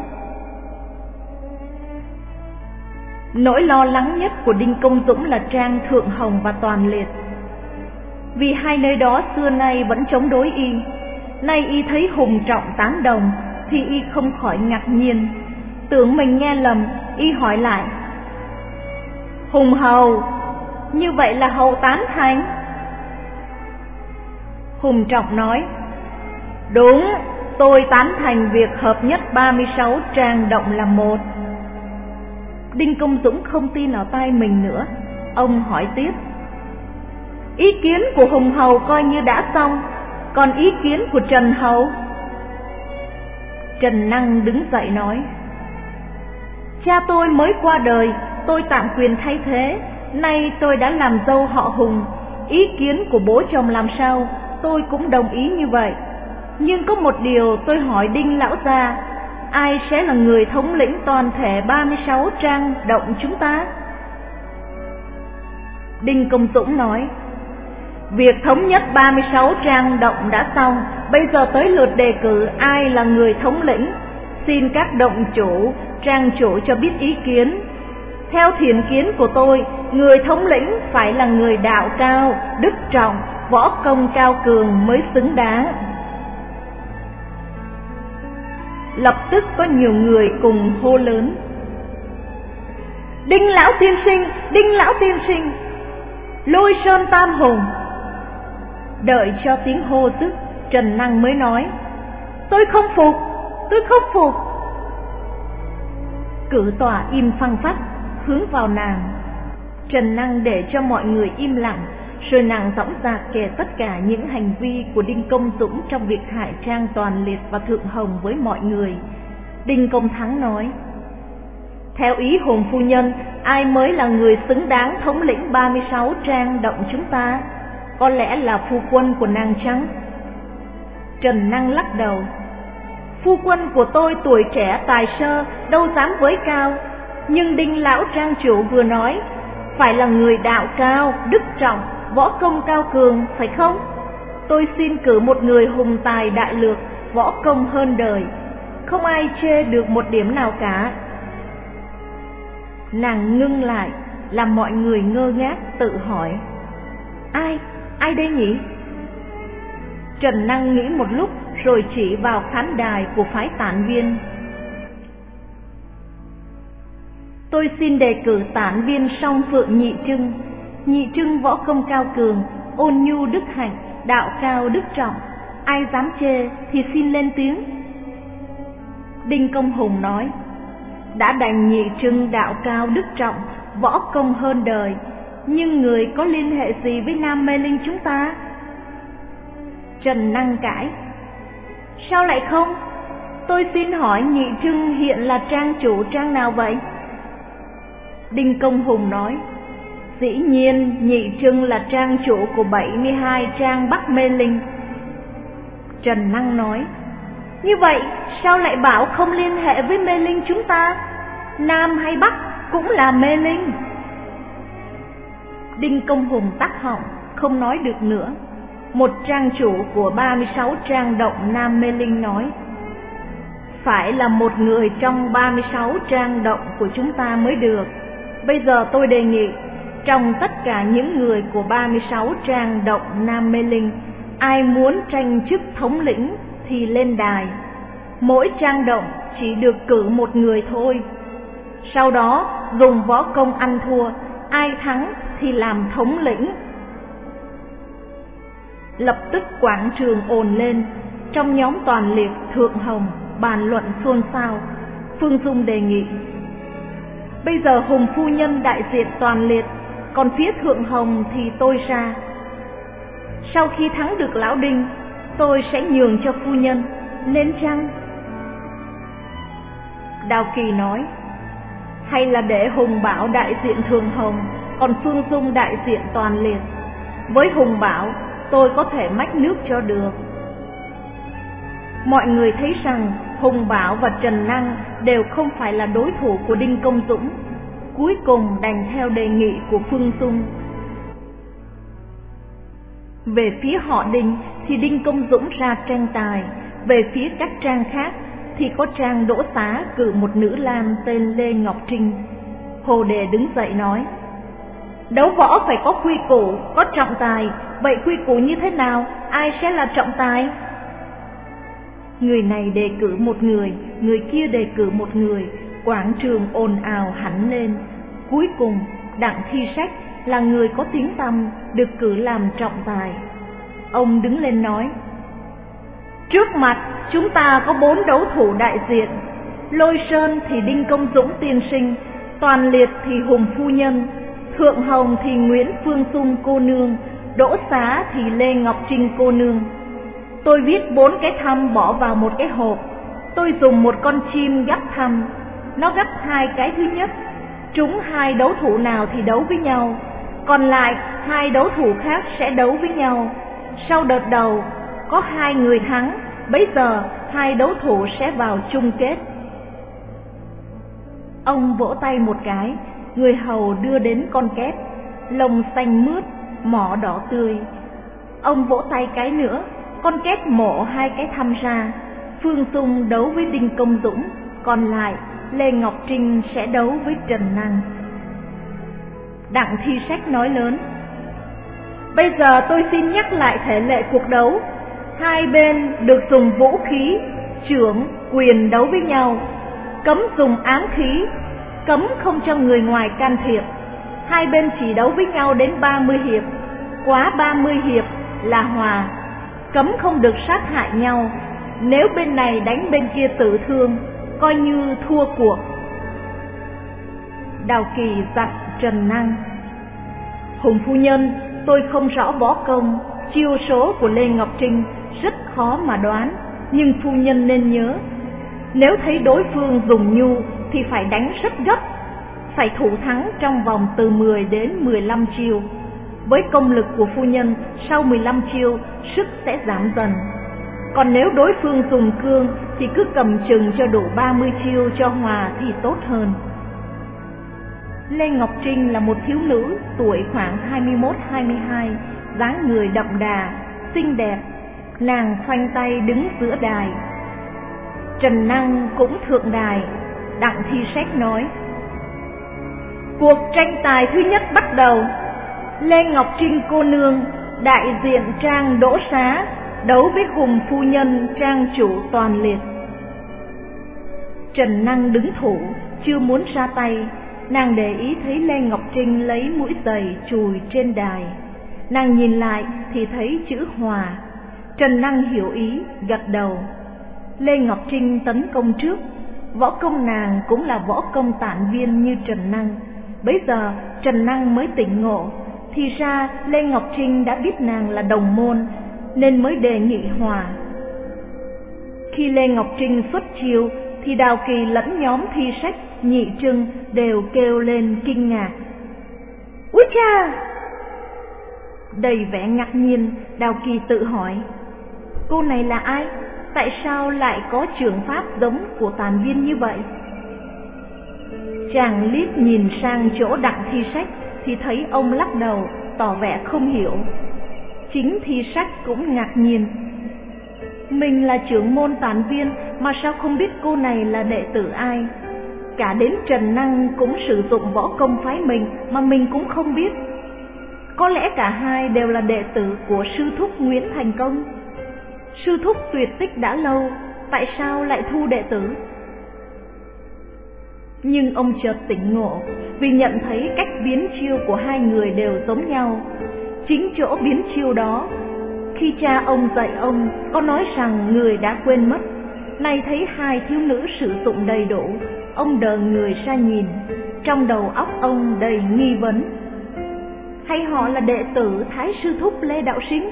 S1: Nỗi lo lắng nhất của Đinh Công Dũng là Trang Thượng Hồng và Toàn Liệt, vì hai nơi đó xưa nay vẫn chống đối y. Nay y thấy Hùng Trọng tán đồng thì y không khỏi ngạc nhiên, tưởng mình nghe lầm. Y hỏi lại, Hùng hầu, như vậy là hầu tán thành? Hùng Trọng nói, đúng, tôi tán thành việc hợp nhất ba mươi sáu trang động làm một. Đinh Công Dũng không tin ở tai mình nữa. Ông hỏi tiếp, ý kiến của Hùng hầu coi như đã xong, còn ý kiến của Trần hầu? Trần Năng đứng dậy nói, cha tôi mới qua đời, tôi tạm quyền thay thế. Nay tôi đã làm dâu họ Hùng, ý kiến của bố chồng làm sao tôi cũng đồng ý như vậy. Nhưng có một điều tôi hỏi Đinh lão gia, ai sẽ là người thống lĩnh toàn thể ba mươi sáu trang động chúng ta? Đinh Công Dũng nói, việc thống nhất ba mươi sáu trang động đã xong, bây giờ tới lượt đề cử ai là người thống lĩnh. Xin các động chủ, trang chủ cho biết ý kiến. Theo thiện kiến của tôi, người thống lĩnh phải là người đạo cao, đức trọng, võ công cao cường mới xứng đáng. Lập tức có nhiều người cùng hô lớn: Đinh lão tiên sinh, Đinh lão tiên sinh, Lôi Sơn Tam Hùng. Đợi cho tiếng hô dứt, Trần Năng mới nói: Tôi không phục, tôi không phục. Cử tòa im phăng phắc, hướng vào nàng. Trần Năng để cho mọi người im lặng, rồi nàng dõng dạc kể tất cả những hành vi của Đinh Công Dũng trong việc hại Trang Toàn Liệt và Thượng Hồng với mọi người. Đinh Công Thắng nói: Theo ý Hùng phu nhân, ai mới là người xứng đáng thống lĩnh ba mươi sáu trang động chúng ta? Có lẽ là phu quân của nàng chăng? Trần Năng lắc đầu: Phu quân của tôi tuổi trẻ tài sơ, đâu dám với cao. Nhưng Đinh lão trang chủ vừa nói phải là người đạo cao, đức trọng, võ công cao cường, phải không? Tôi xin cử một người hùng tài đại lược, võ công hơn đời, không ai chê được một điểm nào cả. Nàng ngưng lại, làm mọi người ngơ ngác tự hỏi: Ai, ai đây nhỉ? Trần Năng nghĩ một lúc rồi chỉ vào khán đài của phái Tản Viên: Tôi xin đề cử Tản Viên Song Phượng Nhị Trưng. Nhị Trưng võ công cao cường, ôn nhu đức hạnh, đạo cao đức trọng, ai dám chê thì xin lên tiếng. Đinh Công Hùng nói: Đã đành Nhị Trưng đạo cao đức trọng, võ công hơn đời, nhưng người có liên hệ gì với Nam Mê Linh chúng ta? Trần Năng cãi: Sao lại không? Tôi xin hỏi Nhị Trưng hiện là trang chủ trang nào vậy? Đinh Công Hùng nói: Dĩ nhiên Nhị Trưng là trang chủ của bảy mươi hai trang Bắc Mê Linh. Trần Năng nói: Như vậy sao lại bảo không liên hệ với Mê Linh chúng ta? Nam hay Bắc cũng là Mê Linh. Đinh Công Hùng tắc họng, không nói được nữa. Một trang chủ của ba mươi sáu trang động Nam Mê Linh nói: Phải là một người trong ba mươi sáu trang động của chúng ta mới được. Bây giờ tôi đề nghị, trong tất cả những người của ba mươi sáu trang động Nam Mê Linh, ai muốn tranh chức thống lĩnh thì lên đài. Mỗi trang động chỉ được cử một người thôi. Sau đó dùng võ công ăn thua, ai thắng thì làm thống lĩnh. Lập tức quảng trường ồn lên. Trong nhóm Toàn Liệt, Thượng Hồng bàn luận xôn xao. Phương Dung đề nghị: Bây giờ Hùng phu nhân đại diện Toàn Liệt, còn phía Thượng Hồng thì tôi ra. Sau khi thắng được lão Đinh, tôi sẽ nhường cho phu nhân, nên chăng? Đào Kỳ nói: Hay là để Hùng Bảo đại diện Thượng Hồng, còn Phương Dung đại diện Toàn Liệt. Với Hùng Bảo tôi có thể mách nước cho được. Mọi người thấy rằng Hùng Bảo và Trần Năng đều không phải là đối thủ của Đinh Công Dũng, cuối cùng đành theo đề nghị của Phương Dung. Về phía họ Đinh thì Đinh Công Dũng ra tranh tài, về phía các trang khác thì có trang Đỗ Xá cử một nữ lang tên Lê Ngọc Trinh. Hồ Đề đứng dậy nói: Đấu võ phải có quy củ, có trọng tài. Vậy quy củ như thế nào? Ai sẽ là trọng tài? Người này đề cử một người, người kia đề cử một người. Quảng trường ồn ào hẳn lên. Cuối cùng Đặng Thi Sách là người có tiếng tăm được cử làm trọng tài. Ông đứng lên nói: Trước mặt chúng ta có bốn đấu thủ đại diện. Lôi Sơn thì Đinh Công Dũng tiên sinh, Toàn Liệt thì Hùng phu nhân, Thượng Hồng thì Nguyễn Phương Dung cô nương, Đỗ Xá thì Lê Ngọc Trinh cô nương. Tôi viết bốn cái thăm bỏ vào một cái hộp. Tôi dùng một con chim gắp thăm. Nó gắp hai cái thứ nhất, trúng hai đấu thủ nào thì đấu với nhau, còn lại hai đấu thủ khác sẽ đấu với nhau. Sau đợt đầu có hai người thắng, bấy giờ hai đấu thủ sẽ vào chung kết. Ông vỗ tay một cái, người hầu đưa đến con kép, lông xanh mướt, mỏ đỏ tươi. Ông vỗ tay cái nữa, con kép mổ hai cái thăm ra. Phương Dung đấu với Đinh Công Dũng, còn lại Lê Ngọc Trinh sẽ đấu với Trần Năng. Đặng Thi Sách nói lớn: Bây giờ tôi xin nhắc lại thể lệ cuộc đấu. Hai bên được dùng vũ khí, chưởng, quyền đấu với nhau. Cấm dùng ám khí, cấm không cho người ngoài can thiệp. Hai bên chỉ đấu với nhau đến ba mươi hiệp. Quá ba mươi hiệp là hòa. Cấm không được sát hại nhau. Nếu bên này đánh bên kia tử thương, coi như thua cuộc. Đào Kỳ dặn Trần Năng: Hùng phu nhân, tôi không rõ võ công, chiêu số của Lê Ngọc Trinh rất khó mà đoán, nhưng phu nhân nên nhớ, nếu thấy đối phương dùng nhu thì phải đánh rất gấp, phải thủ thắng trong vòng từ mười đến mười lăm chiêu. Với công lực của phu nhân, sau mười lăm chiêu sức sẽ giảm dần. Còn nếu đối phương dùng cương thì cứ cầm chừng cho đủ ba mươi chiêu cho hòa thì tốt hơn. Lê Ngọc Trinh là một thiếu nữ tuổi khoảng hai mươi mốt hai mươi hai, dáng người đậm đà, xinh đẹp. Nàng khoanh tay đứng giữa đài. Trần Năng cũng thượng đài. Đặng Thi Sách nói: Cuộc tranh tài thứ nhất bắt đầu. Lê Ngọc Trinh cô nương, đại diện trang Đỗ Xá, đấu với Hùng phu nhân trang chủ Toàn Liệt. Trần Năng đứng thủ, chưa muốn ra tay. Nàng để ý thấy Lê Ngọc Trinh lấy mũi giày chùi trên đài. Nàng nhìn lại thì thấy chữ hòa. Trần Năng hiểu ý, gật đầu. Lê Ngọc Trinh tấn công trước. Võ công nàng cũng là võ công tản viên như Trần Năng. Bấy giờ Trần Năng mới tỉnh ngộ. Thì ra Lê Ngọc Trinh đã biết nàng là đồng môn, nên mới đề nghị hòa. Khi Lê Ngọc Trinh xuất chiêu thì Đào Kỳ lẫn nhóm Thi Sách, Nhị Trưng đều kêu lên kinh ngạc: Úi cha! Đầy vẻ ngạc nhiên, Đào Kỳ tự hỏi: Cô này là ai? Tại sao lại có trường pháp giống của tàn viên như vậy? Chàng liếc nhìn sang chỗ Đặng Thi Sách thì thấy ông lắc đầu, tỏ vẻ không hiểu. Chính Thi Sách cũng ngạc nhiên. Mình là trưởng môn tán viên mà sao không biết cô này là đệ tử ai? Cả đến Trần Năng cũng sử dụng võ công phái mình mà mình cũng không biết. Có lẽ cả hai đều là đệ tử của sư thúc Nguyễn Thành Công. Sư thúc tuyệt tích đã lâu, tại sao lại thu đệ tử? Nhưng ông chợt tỉnh ngộ, vì nhận thấy cách biến chiêu của hai người đều giống nhau. Chính chỗ biến chiêu đó, khi cha ông dạy ông có nói rằng người đã quên mất, nay thấy hai thiếu nữ sử dụng đầy đủ, ông đờ người ra nhìn, trong đầu óc ông đầy nghi vấn. Hay họ là đệ tử Thái sư thúc Lê Đạo Sinh?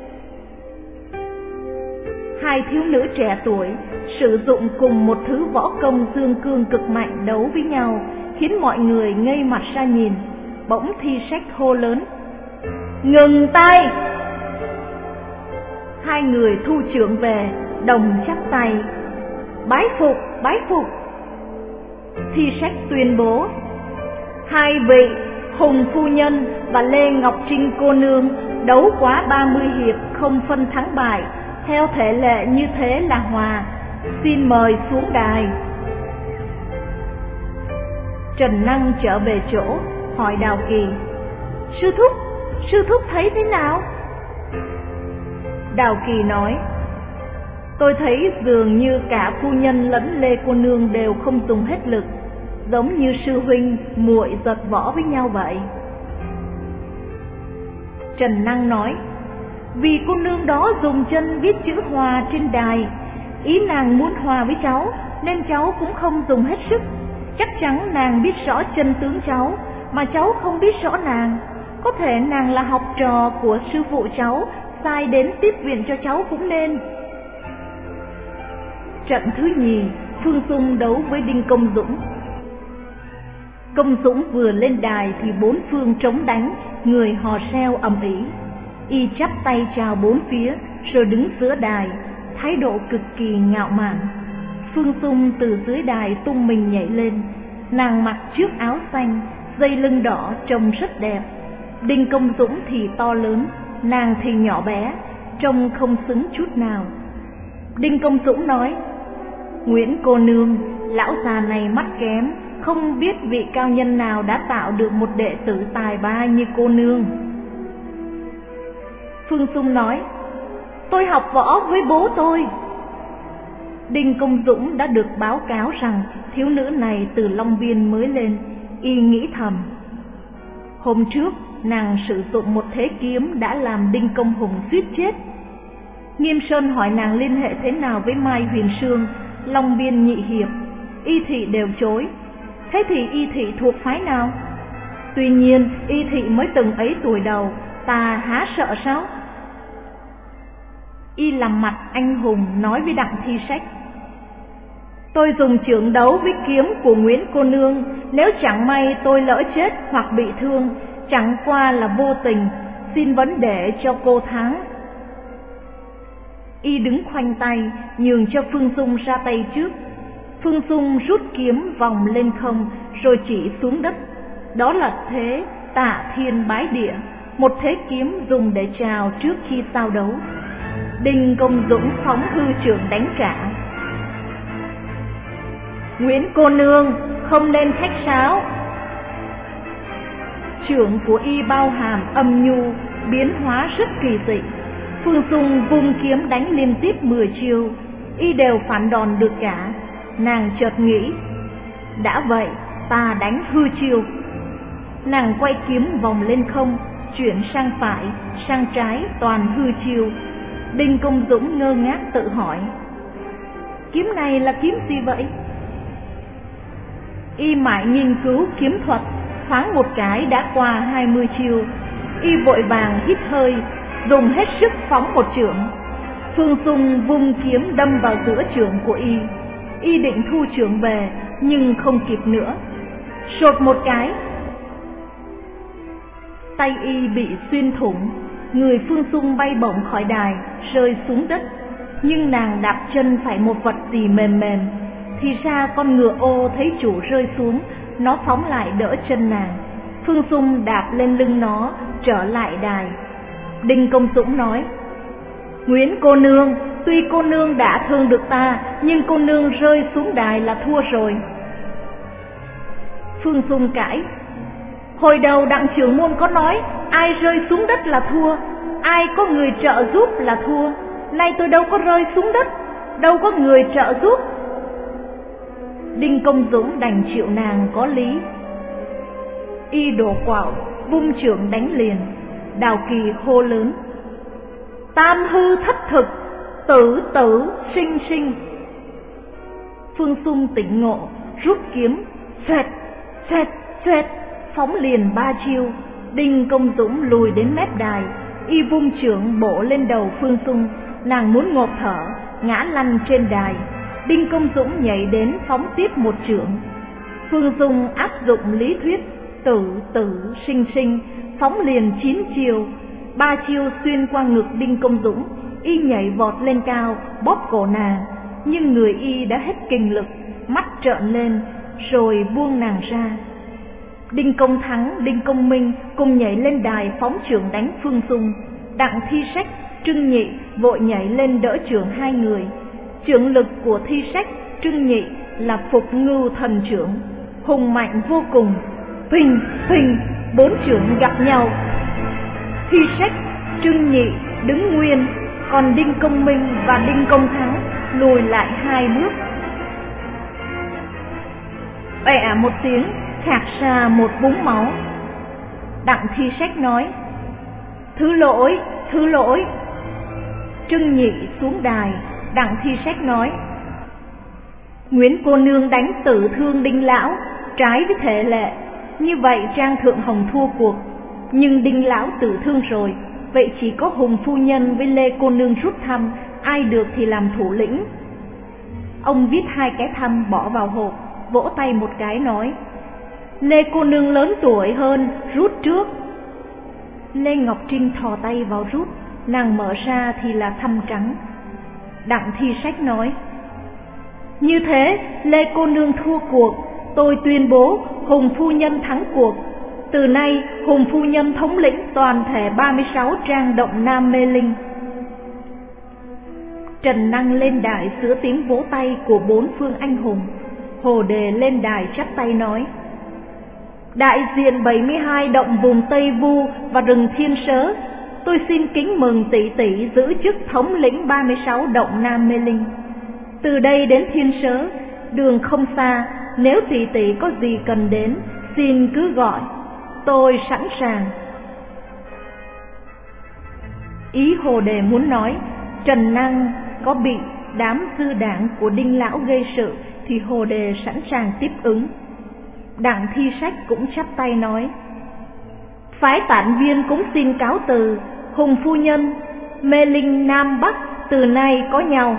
S1: Hai thiếu nữ trẻ tuổi sử dụng cùng một thứ võ công dương cương cực mạnh đấu với nhau, khiến mọi người ngây mặt ra nhìn. Bỗng Thi Sách hô lớn: Ngừng tay! Hai người thu trưởng về, đồng chắp tay: Bái phục, bái phục! Thi Sách tuyên bố: Hai vị Hùng phu nhân và Lê Ngọc Trinh cô nương đấu quá ba mươi hiệp không phân thắng bại, theo thể lệ như thế là hòa. Xin mời xuống đài. Trần Năng trở về chỗ, hỏi Đào Kỳ: Sư thúc, sư thúc thấy thế nào? Đào Kỳ nói: Tôi thấy dường như cả phu nhân lẫn Lê cô nương đều không dùng hết lực, giống như sư huynh muội giật võ với nhau vậy. Trần Năng nói: Vì cô nương đó dùng chân viết chữ hòa trên đài, ý nàng muốn hòa với cháu, nên cháu cũng không dùng hết sức. Chắc chắn nàng biết rõ chân tướng cháu, mà cháu không biết rõ nàng. Có thể nàng là học trò của sư phụ cháu, sai đến tiếp viện cho cháu cũng nên. Trận thứ nhì, Phương Dung đấu với Đinh Công Dũng. Công Dũng vừa lên đài thì bốn phương trống đánh, người hò reo ầm ĩ. Y chắp tay chào bốn phía rồi đứng giữa đài, thái độ cực kỳ ngạo mạn. Phương Dung từ dưới đài tung mình nhảy lên. Nàng mặc chiếc áo xanh, dây lưng đỏ trông rất đẹp. Đinh Công Dũng thì to lớn, nàng thì nhỏ bé, trông không xứng chút nào. Đinh Công Dũng nói: Nguyễn cô nương, lão già này mắt kém, không biết vị cao nhân nào đã tạo được một đệ tử tài ba như cô nương. Phương Xung nói, tôi học võ với bố tôi. Đinh Công Dũng đã được báo cáo rằng thiếu nữ này từ Long Biên mới lên. Y nghĩ thầm, hôm trước nàng sử dụng một thế kiếm đã làm Đinh Công Hùng suýt chết. Nghiêm Sơn hỏi nàng liên hệ thế nào với Mai Huyền Sương, Long Biên nhị hiệp, Y Thị đều chối. Thế thì Y Thị thuộc phái nào? Tuy nhiên Y Thị mới từng ấy tuổi đầu, ta há sợ sao? Y làm mặt anh hùng nói với Đặng Thi Sách, tôi dùng chưởng đấu với kiếm của Nguyễn cô nương, nếu chẳng may tôi lỡ chết hoặc bị thương, chẳng qua là vô tình, xin vấn để cho cô thắng. Y đứng khoanh tay nhường cho Phương Dung ra tay trước. Phương Dung rút kiếm vòng lên không rồi chỉ xuống đất. Đó là thế Tạ Thiên Bái Địa, một thế kiếm dùng để chào trước khi giao đấu. Đinh Công Dũng phóng hư trưởng đánh trả. Nguyễn cô nương không nên khách sáo. Trưởng của Y bao hàm âm nhu, biến hóa rất kỳ dị. Phương Dung vung kiếm đánh liên tiếp mười chiêu, Y đều phản đòn được cả. Nàng chợt nghĩ, đã vậy ta đánh hư chiêu. Nàng quay kiếm vòng lên không, chuyển sang phải, sang trái, toàn hư chiêu. Đinh Công Dũng ngơ ngác tự hỏi, kiếm này là kiếm gì vậy? Y mãi nghiên cứu kiếm thuật, thoáng một cái đã qua hai mươi chiêu. Y vội vàng hít hơi, dùng hết sức phóng một chưởng. Phương Dung vung kiếm đâm vào giữa chưởng của Y. Y định thu chưởng về nhưng không kịp nữa. Sột một cái, tay Y bị xuyên thủng, người Phương Dung bay bổng khỏi đài, rơi xuống đất. Nhưng nàng đạp chân phải một vật gì mềm mềm. Thì ra con ngựa ô thấy chủ rơi xuống, nó phóng lại đỡ chân nàng. Phương Dung đạp lên lưng nó, trở lại đài. Đinh Công Dũng nói, Nguyễn cô nương, tuy cô nương đã thương được ta, nhưng cô nương rơi xuống đài là thua rồi. Phương Dung cãi, hồi đầu Đặng trưởng môn có nói, ai rơi xuống đất là thua, ai có người trợ giúp là thua. Nay tôi đâu có rơi xuống đất, đâu có người trợ giúp. Đinh Công Dũng đành chịu nàng có lý. Y đổ quạo, vung chưởng đánh liền. Đào Kỳ hô lớn, tam hư thất thực, tử tử sinh sinh. Phương Dung tỉnh ngộ, rút kiếm, xoẹt, xoẹt, xoẹt, phóng liền ba chiêu. Đinh Công Dũng lùi đến mép đài. Y vung chưởng bổ lên đầu Phương Dung, nàng muốn ngộp thở, ngã lăn trên đài. Đinh Công Dũng nhảy đến phóng tiếp một chưởng. Phương Dung áp dụng lý thuyết tử tử sinh sinh, phóng liền chín chiêu. Ba chiêu xuyên qua ngực Đinh Công Dũng. Y nhảy vọt lên cao, bóp cổ nàng, nhưng người Y đã hết kinh lực, mắt trợn lên, rồi buông nàng ra. Đinh Công Thắng, Đinh Công Minh cùng nhảy lên đài phóng chưởng đánh Phương Dung. Đặng Thi Sách, Trưng Nhị vội nhảy lên đỡ chưởng hai người. Chưởng lực của Thi Sách, Trưng Nhị là Phục Ngưu Thần chưởng, hùng mạnh vô cùng. Phình phình, bốn chưởng gặp nhau. Thi Sách, Trưng Nhị đứng nguyên, còn Đinh Công Minh và Đinh Công Thắng lùi lại hai bước. Bẹ một tiếng, khạc ra một vũng máu. Đặng Thi Sách nói, thứ lỗi, thứ lỗi. Trưng Nhị xuống đài. Đặng Thi Sách nói, Nguyễn cô nương đánh tử thương Đinh lão, trái với thể lệ, như vậy Trang Thượng Hồng thua cuộc. Nhưng Đinh lão tử thương rồi, vậy chỉ có Hùng phu nhân với Lê cô nương rút thăm, ai được thì làm thủ lĩnh. Ông viết hai cái thăm bỏ vào hộp, vỗ tay một cái nói, Lê cô nương lớn tuổi hơn, rút trước. Lê Ngọc Trinh thò tay vào rút, nàng mở ra thì là thăm trắng. Đặng Thi Sách nói, như thế Lê cô nương thua cuộc, tôi tuyên bố Hùng phu nhân thắng cuộc. Từ nay Hùng phu nhân thống lĩnh toàn thể ba mươi sáu trang động Nam Mê Linh. Trần Năng lên đài sửa tiếng vỗ tay của bốn phương anh hùng. Hồ Đề lên đài chắp tay nói: đại diện bảy mươi hai động vùng Tây Vu và rừng Thiên Sớ, tôi xin kính mừng tỷ tỷ giữ chức thống lĩnh ba mươi sáu động Nam Mê Linh. Từ đây đến Thiên Sớ, đường không xa, nếu tỷ tỷ có gì cần đến, xin cứ gọi, tôi sẵn sàng. Ý Hồ Đề muốn nói, Trần Năng có bị đám dư đảng của Đinh Lão gây sự thì Hồ Đề sẵn sàng tiếp ứng. Đặng Thi Sách cũng chắp tay nói: phái tản viên cũng xin cáo từ, Hùng phu nhân, Mê Linh Nam Bắc từ nay có nhau.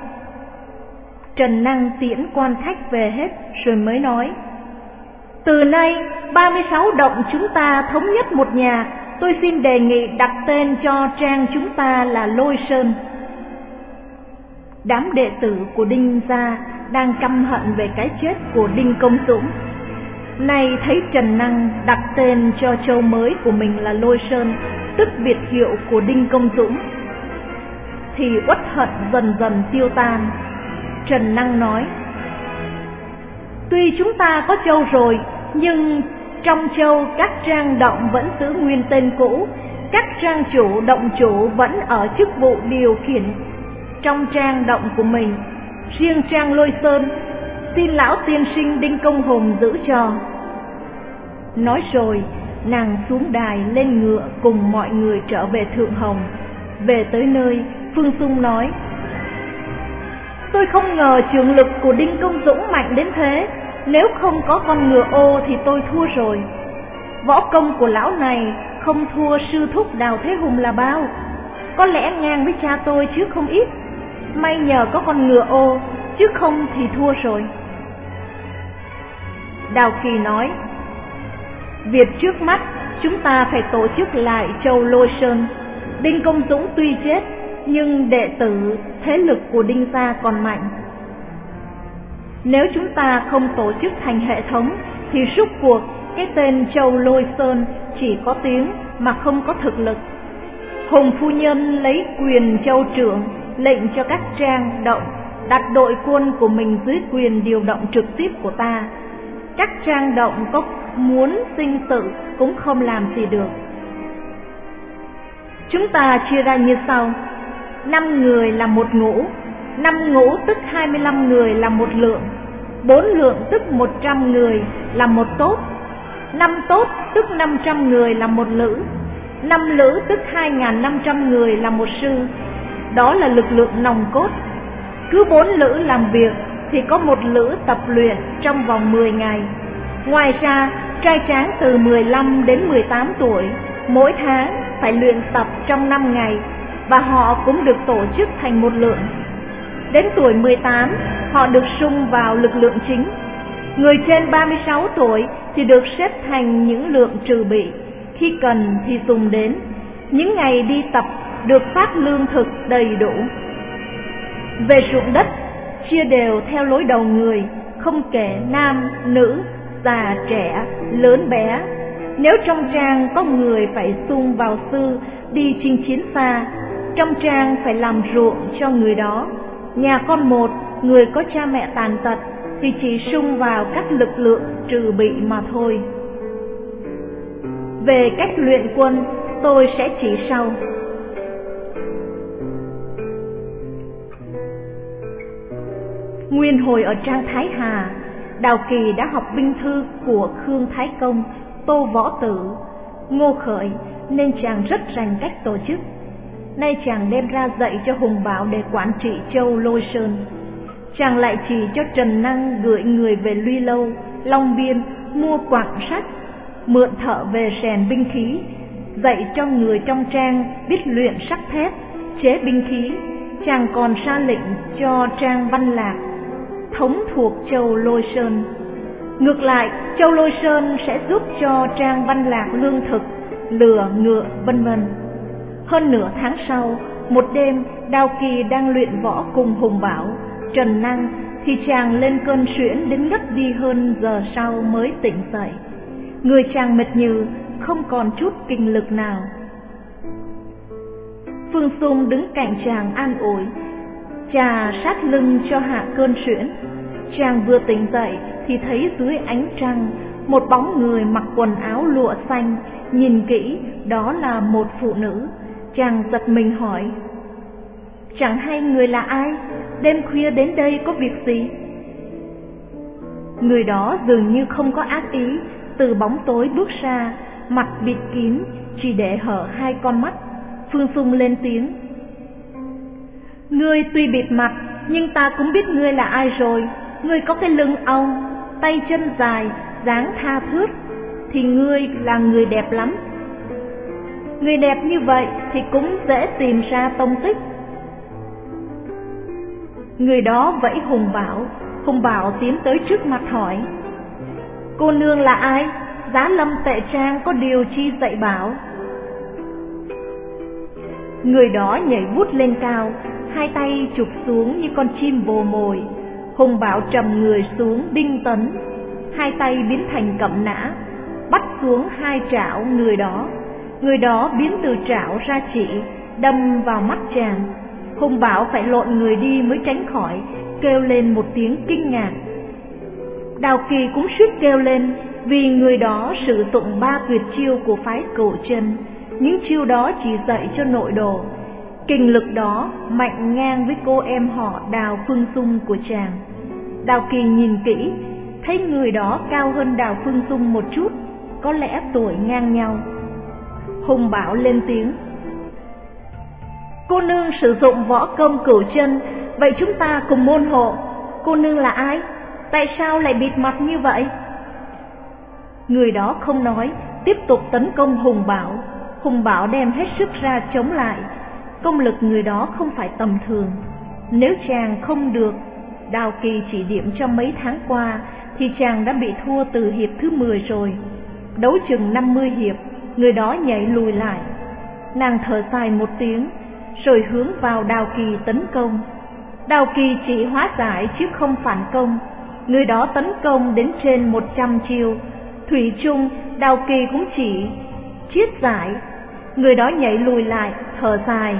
S1: Trần Năng tiễn quan khách về hết rồi mới nói: từ nay ba mươi sáu động chúng ta thống nhất một nhà, tôi xin đề nghị đặt tên cho trang chúng ta là Lôi Sơn. Đám đệ tử của Đinh gia đang căm hận về cái chết của Đinh Công Dũng, nay thấy Trần Năng đặt tên cho châu mới của mình là Lôi Sơn, tức biệt hiệu của Đinh Công Dũng, thì uất hận dần dần tiêu tan. Trần Năng nói: tuy chúng ta có châu rồi, nhưng trong châu các trang động vẫn giữ nguyên tên cũ, các trang chủ động chủ vẫn ở chức vụ điều khiển trong trang động của mình. Riêng trang Lôi Sơn xin lão tiên sinh Đinh Công Hùng giữ cho. Nói rồi nàng xuống đài lên ngựa cùng mọi người trở về Thượng Hồng. Về tới nơi, Phương Sung nói: tôi không ngờ trường lực của Đinh Công Dũng mạnh đến thế, nếu không có con ngựa ô thì tôi thua rồi. Võ công của lão này không thua sư thúc Đào Thế Hùng là bao, có lẽ ngang với cha tôi chứ không ít. May nhờ có con ngựa ô, chứ không thì thua rồi. Đào Kỳ nói: việc trước mắt chúng ta phải tổ chức lại châu Lôi Sơn. Đinh Công Dũng tuy chết, nhưng đệ tử thế lực của Đinh gia còn mạnh. Nếu chúng ta không tổ chức thành hệ thống thì rút cuộc cái tên châu Lôi Sơn chỉ có tiếng mà không có thực lực. Hùng phu nhân lấy quyền châu trưởng, lệnh cho các trang động đặt đội quân của mình dưới quyền điều động trực tiếp của ta. Các trang động có muốn sinh sự cũng không làm gì được. Chúng ta chia ra như sau: năm người là một ngũ, năm ngũ tức hai mươi lăm người là một lượng, bốn lượng tức một trăm người là một tốt, năm tốt tức năm trăm người là một lữ, năm lữ tức hai nghìn năm trăm người là một sư. Đó là lực lượng nòng cốt. Cứ bốn lữ làm việc thì có một lữ tập luyện trong vòng mười ngày. Ngoài ra, trai tráng từ mười lăm đến mười tám tuổi mỗi tháng phải luyện tập trong năm ngày, và họ cũng được tổ chức thành một lượng. Đến tuổi mười tám, họ được sung vào lực lượng chính. Người trên ba mươi sáu tuổi thì được xếp thành những lượng trừ bị, khi cần thì dùng đến. Những ngày đi tập được phát lương thực đầy đủ. Về ruộng đất, chia đều theo lối đầu người, không kể nam, nữ, già, trẻ, lớn bé. Nếu trong trang có người phải sung vào sư đi chinh chiến xa, trong trang phải làm ruộng cho người đó. Nhà con một, người có cha mẹ tàn tật thì chỉ sung vào các lực lượng trừ bị mà thôi. Về cách luyện quân, tôi sẽ chỉ sau. Nguyên hồi ở trang Thái Hà, Đào Kỳ đã học binh thư của Khương Thái Công, Tô Võ Tử, Ngô Khởi, nên chàng rất rành cách tổ chức. Nay chàng đem ra dạy cho Hùng Bảo để quản trị châu Lôi Sơn. Chàng lại chỉ cho Trần Năng gửi người về Luy Lâu, Long Biên mua quặng sắt, mượn thợ về rèn binh khí, dạy cho người trong trang biết luyện sắt thép, chế binh khí. Chàng còn ra lệnh cho trang Văn Lạc thống thuộc châu Lôi Sơn. Ngược lại, châu Lôi Sơn sẽ giúp cho trang Văn Lạc lương thực, lừa, ngựa, vân vân. Hơn nửa tháng sau, một đêm Đào Kỳ đang luyện võ cùng Hùng Bảo, Trần Năng, thì chàng lên cơn suyễn đến ngất đi hơn giờ sau mới tỉnh dậy. Người chàng mệt nhừ, không còn chút kinh lực nào. Phương Sung đứng cạnh chàng an ủi, chà sát lưng cho hạ cơn suyễn. Chàng vừa tỉnh dậy thì thấy dưới ánh trăng một bóng người mặc quần áo lụa xanh, nhìn kỹ đó là một phụ nữ. Chàng giật mình hỏi: chẳng hay người là ai? Đêm khuya đến đây có việc gì? Người đó dường như không có ác ý, từ bóng tối bước ra, mặt bịt kín, chỉ để hở hai con mắt. Phương Dung lên tiếng: ngươi tuy bịt mặt, nhưng ta cũng biết ngươi là ai rồi. Ngươi có cái lưng ong, tay chân dài, dáng tha thướt, thì ngươi là người đẹp lắm. Người đẹp như vậy thì cũng dễ tìm ra tông tích. Người đó vẫy Hùng Bảo. Hùng Bảo tiến tới trước mặt hỏi: cô nương là ai? Giá lâm tệ trang có điều chi dạy bảo? Người đó nhảy vút lên cao, hai tay chụp xuống như con chim vồ mồi. Hùng Bảo trầm người xuống đinh tấn, hai tay biến thành cẩm nã, bắt xuống hai trảo người đó. Người đó biến từ trảo ra chỉ, đâm vào mắt chàng. Hùng Bảo phải lộn người đi mới tránh khỏi, kêu lên một tiếng kinh ngạc. Đào Kỳ cũng suýt kêu lên, vì người đó sử dụng ba tuyệt chiêu của phái Cửu Chân. Những chiêu đó chỉ dạy cho nội đồ. Kình lực đó mạnh ngang với cô em họ Đào Phương Dung của chàng. Đào Kỳ nhìn kỹ, thấy người đó cao hơn Đào Phương Dung một chút, có lẽ tuổi ngang nhau. Hùng Bảo lên tiếng: cô nương sử dụng võ công Cửu Chân, vậy chúng ta cùng môn hộ. Cô nương là ai? Tại sao lại bịt mặt như vậy? Người đó không nói, tiếp tục tấn công Hùng Bảo. Hùng Bảo đem hết sức ra chống lại. Công lực người đó không phải tầm thường. Nếu chàng không được Đào Kỳ chỉ điểm cho mấy tháng qua, thì chàng đã bị thua từ hiệp thứ mười rồi. Đấu chừng năm mươi hiệp, người đó nhảy lùi lại. Nàng thở dài một tiếng, rồi hướng vào Đào Kỳ tấn công. Đào Kỳ chỉ hóa giải chứ không phản công. Người đó tấn công đến trên một trăm chiêu, thủy chung Đào Kỳ cũng chỉ chiết giải. Người đó nhảy lùi lại, thở dài: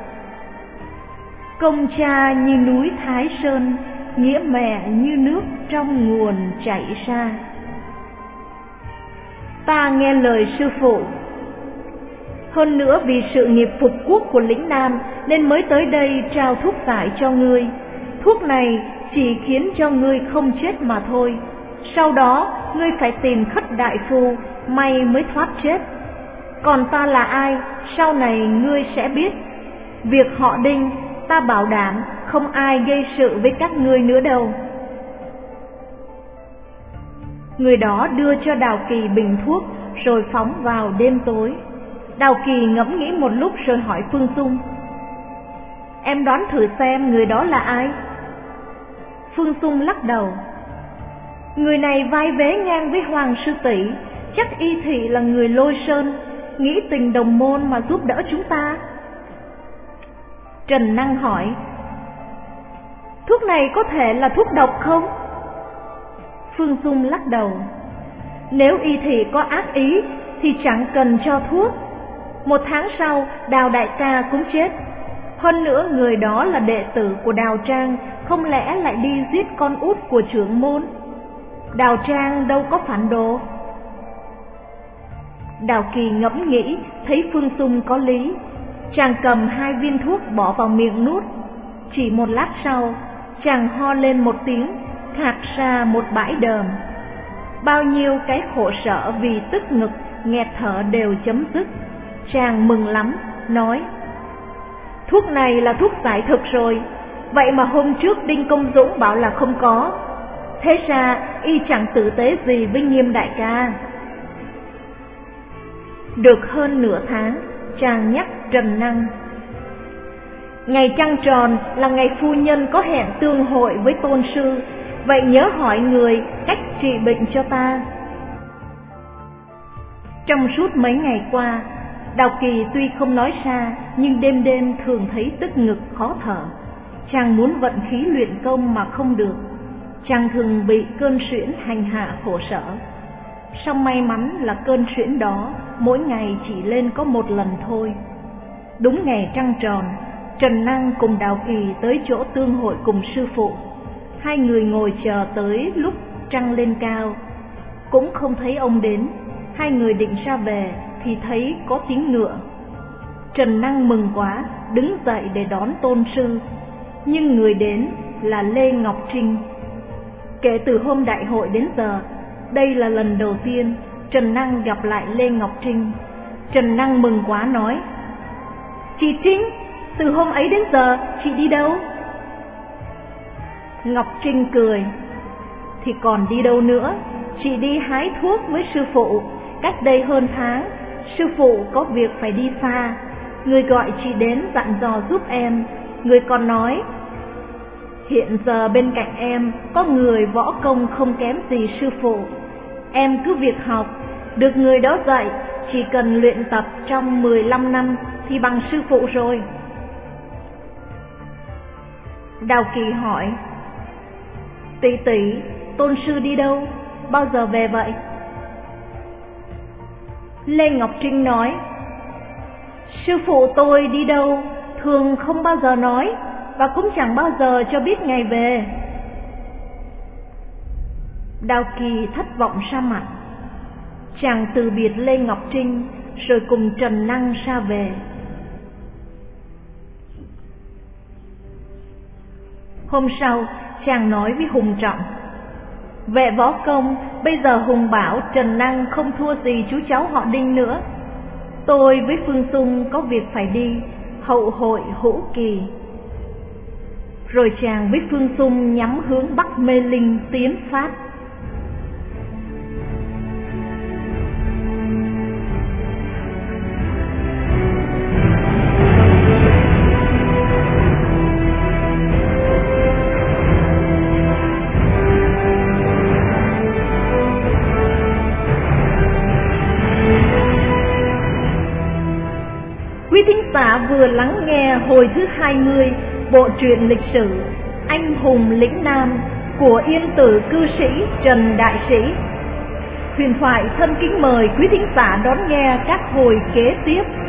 S1: công cha như núi Thái Sơn, nghĩa mẹ như nước trong nguồn chảy ra. Ta nghe lời sư phụ. Hơn nữa vì sự nghiệp phục quốc của lĩnh Nam nên mới tới đây trao thuốc giải cho ngươi. Thuốc này chỉ khiến cho ngươi không chết mà thôi. Sau đó ngươi phải tìm Khất đại phu, may mới thoát chết. Còn ta là ai, sau này ngươi sẽ biết. Việc họ Đinh, ta bảo đảm không ai gây sự với các ngươi nữa đâu. Người đó đưa cho Đào Kỳ bình thuốc, rồi phóng vào đêm tối. Đào Kỳ ngẫm nghĩ một lúc rồi hỏi Phương Dung: em đoán thử xem người đó là ai? Phương Dung lắc đầu: người này vai vế ngang với Hoàng sư tỷ, chắc y thị là người Lôi Sơn, nghĩ tình đồng môn mà giúp đỡ chúng ta. Trần Năng hỏi: thuốc này có thể là thuốc độc không? Phương Dung lắc đầu: nếu y thị có ác ý thì chẳng cần cho thuốc. Một tháng sau Đào đại ca cũng chết. Hơn nữa người đó là đệ tử của Đào Trang, không lẽ lại đi giết con út của trưởng môn? Đào Trang đâu có phản đồ. Đào Kỳ ngẫm nghĩ, thấy Phương Dung có lý. Chàng cầm hai viên thuốc bỏ vào miệng nuốt. Chỉ một lát sau, chàng ho lên một tiếng, khạc ra một bãi đờm. Bao nhiêu cái khổ sở vì tức ngực, nghẹt thở đều chấm dứt. Chàng mừng lắm, nói: thuốc này là thuốc giải thực rồi. Vậy mà hôm trước Đinh Công Dũng bảo là không có. Thế ra y chẳng tử tế gì với Nghiêm đại ca. Được hơn nửa tháng, chàng nhắc Trần Năng: ngày trăng tròn là ngày phu nhân có hẹn tương hội với tôn sư, vậy nhớ hỏi người cách trị bệnh cho ta. Trong suốt mấy ngày qua, Đào Kỳ tuy không nói ra, nhưng đêm đêm thường thấy tức ngực khó thở. Chàng muốn vận khí luyện công mà không được. Chàng thường bị cơn suyễn hành hạ khổ sở. Song may mắn là cơn suyễn đó mỗi ngày chỉ lên có một lần thôi. Đúng ngày trăng tròn, Trần Năng cùng Đào Kỳ tới chỗ tương hội cùng sư phụ. Hai người ngồi chờ tới lúc trăng lên cao, cũng không thấy ông đến. Hai người định ra về thì thấy có tiếng ngựa. Trần Năng mừng quá, đứng dậy để đón tôn sư. Nhưng người đến là Lê Ngọc Trinh. Kể từ hôm đại hội đến giờ, đây là lần đầu tiên Trần Năng gặp lại Lê Ngọc Trinh. Trần Năng mừng quá nói: "Chị Trinh, từ hôm ấy đến giờ chị đi đâu?" Ngọc Trinh cười: "Thì còn đi đâu nữa, chị đi hái thuốc với sư phụ. Cách đây hơn tháng, sư phụ có việc phải đi xa, người gọi chị đến dặn dò giúp em. Người còn nói hiện giờ bên cạnh em có người võ công không kém gì sư phụ. Em cứ việc học, được người đó dạy, chỉ cần luyện tập trong mười lăm năm thì bằng sư phụ rồi." Đào Kỳ hỏi: "Tỷ tỷ, tôn sư đi đâu, bao giờ về vậy?" Lê Ngọc Trinh nói: "Sư phụ tôi đi đâu thường không bao giờ nói, và cũng chẳng bao giờ cho biết ngày về." Đào Kỳ thất vọng ra mặt. Chàng từ biệt Lê Ngọc Trinh rồi cùng Trần Năng ra về. Hôm sau, chàng nói với Hùng Trọng: "Về võ công, bây giờ Hùng bảo Trần Năng không thua gì chú cháu họ Đinh nữa. Tôi với Phương Dung có việc phải đi, hậu hội Hữu Kỳ." Rồi chàng với Phương Dung nhắm hướng Bắc Mê Linh tiến phát. Quý thính giả vừa lắng nghe hồi thứ hai mươi bộ truyện lịch sử Anh hùng lĩnh Nam của yên tử cư sĩ Trần Đại Sĩ. Huyền Thoại thân kính mời quý thính giả đón nghe các hồi kế tiếp.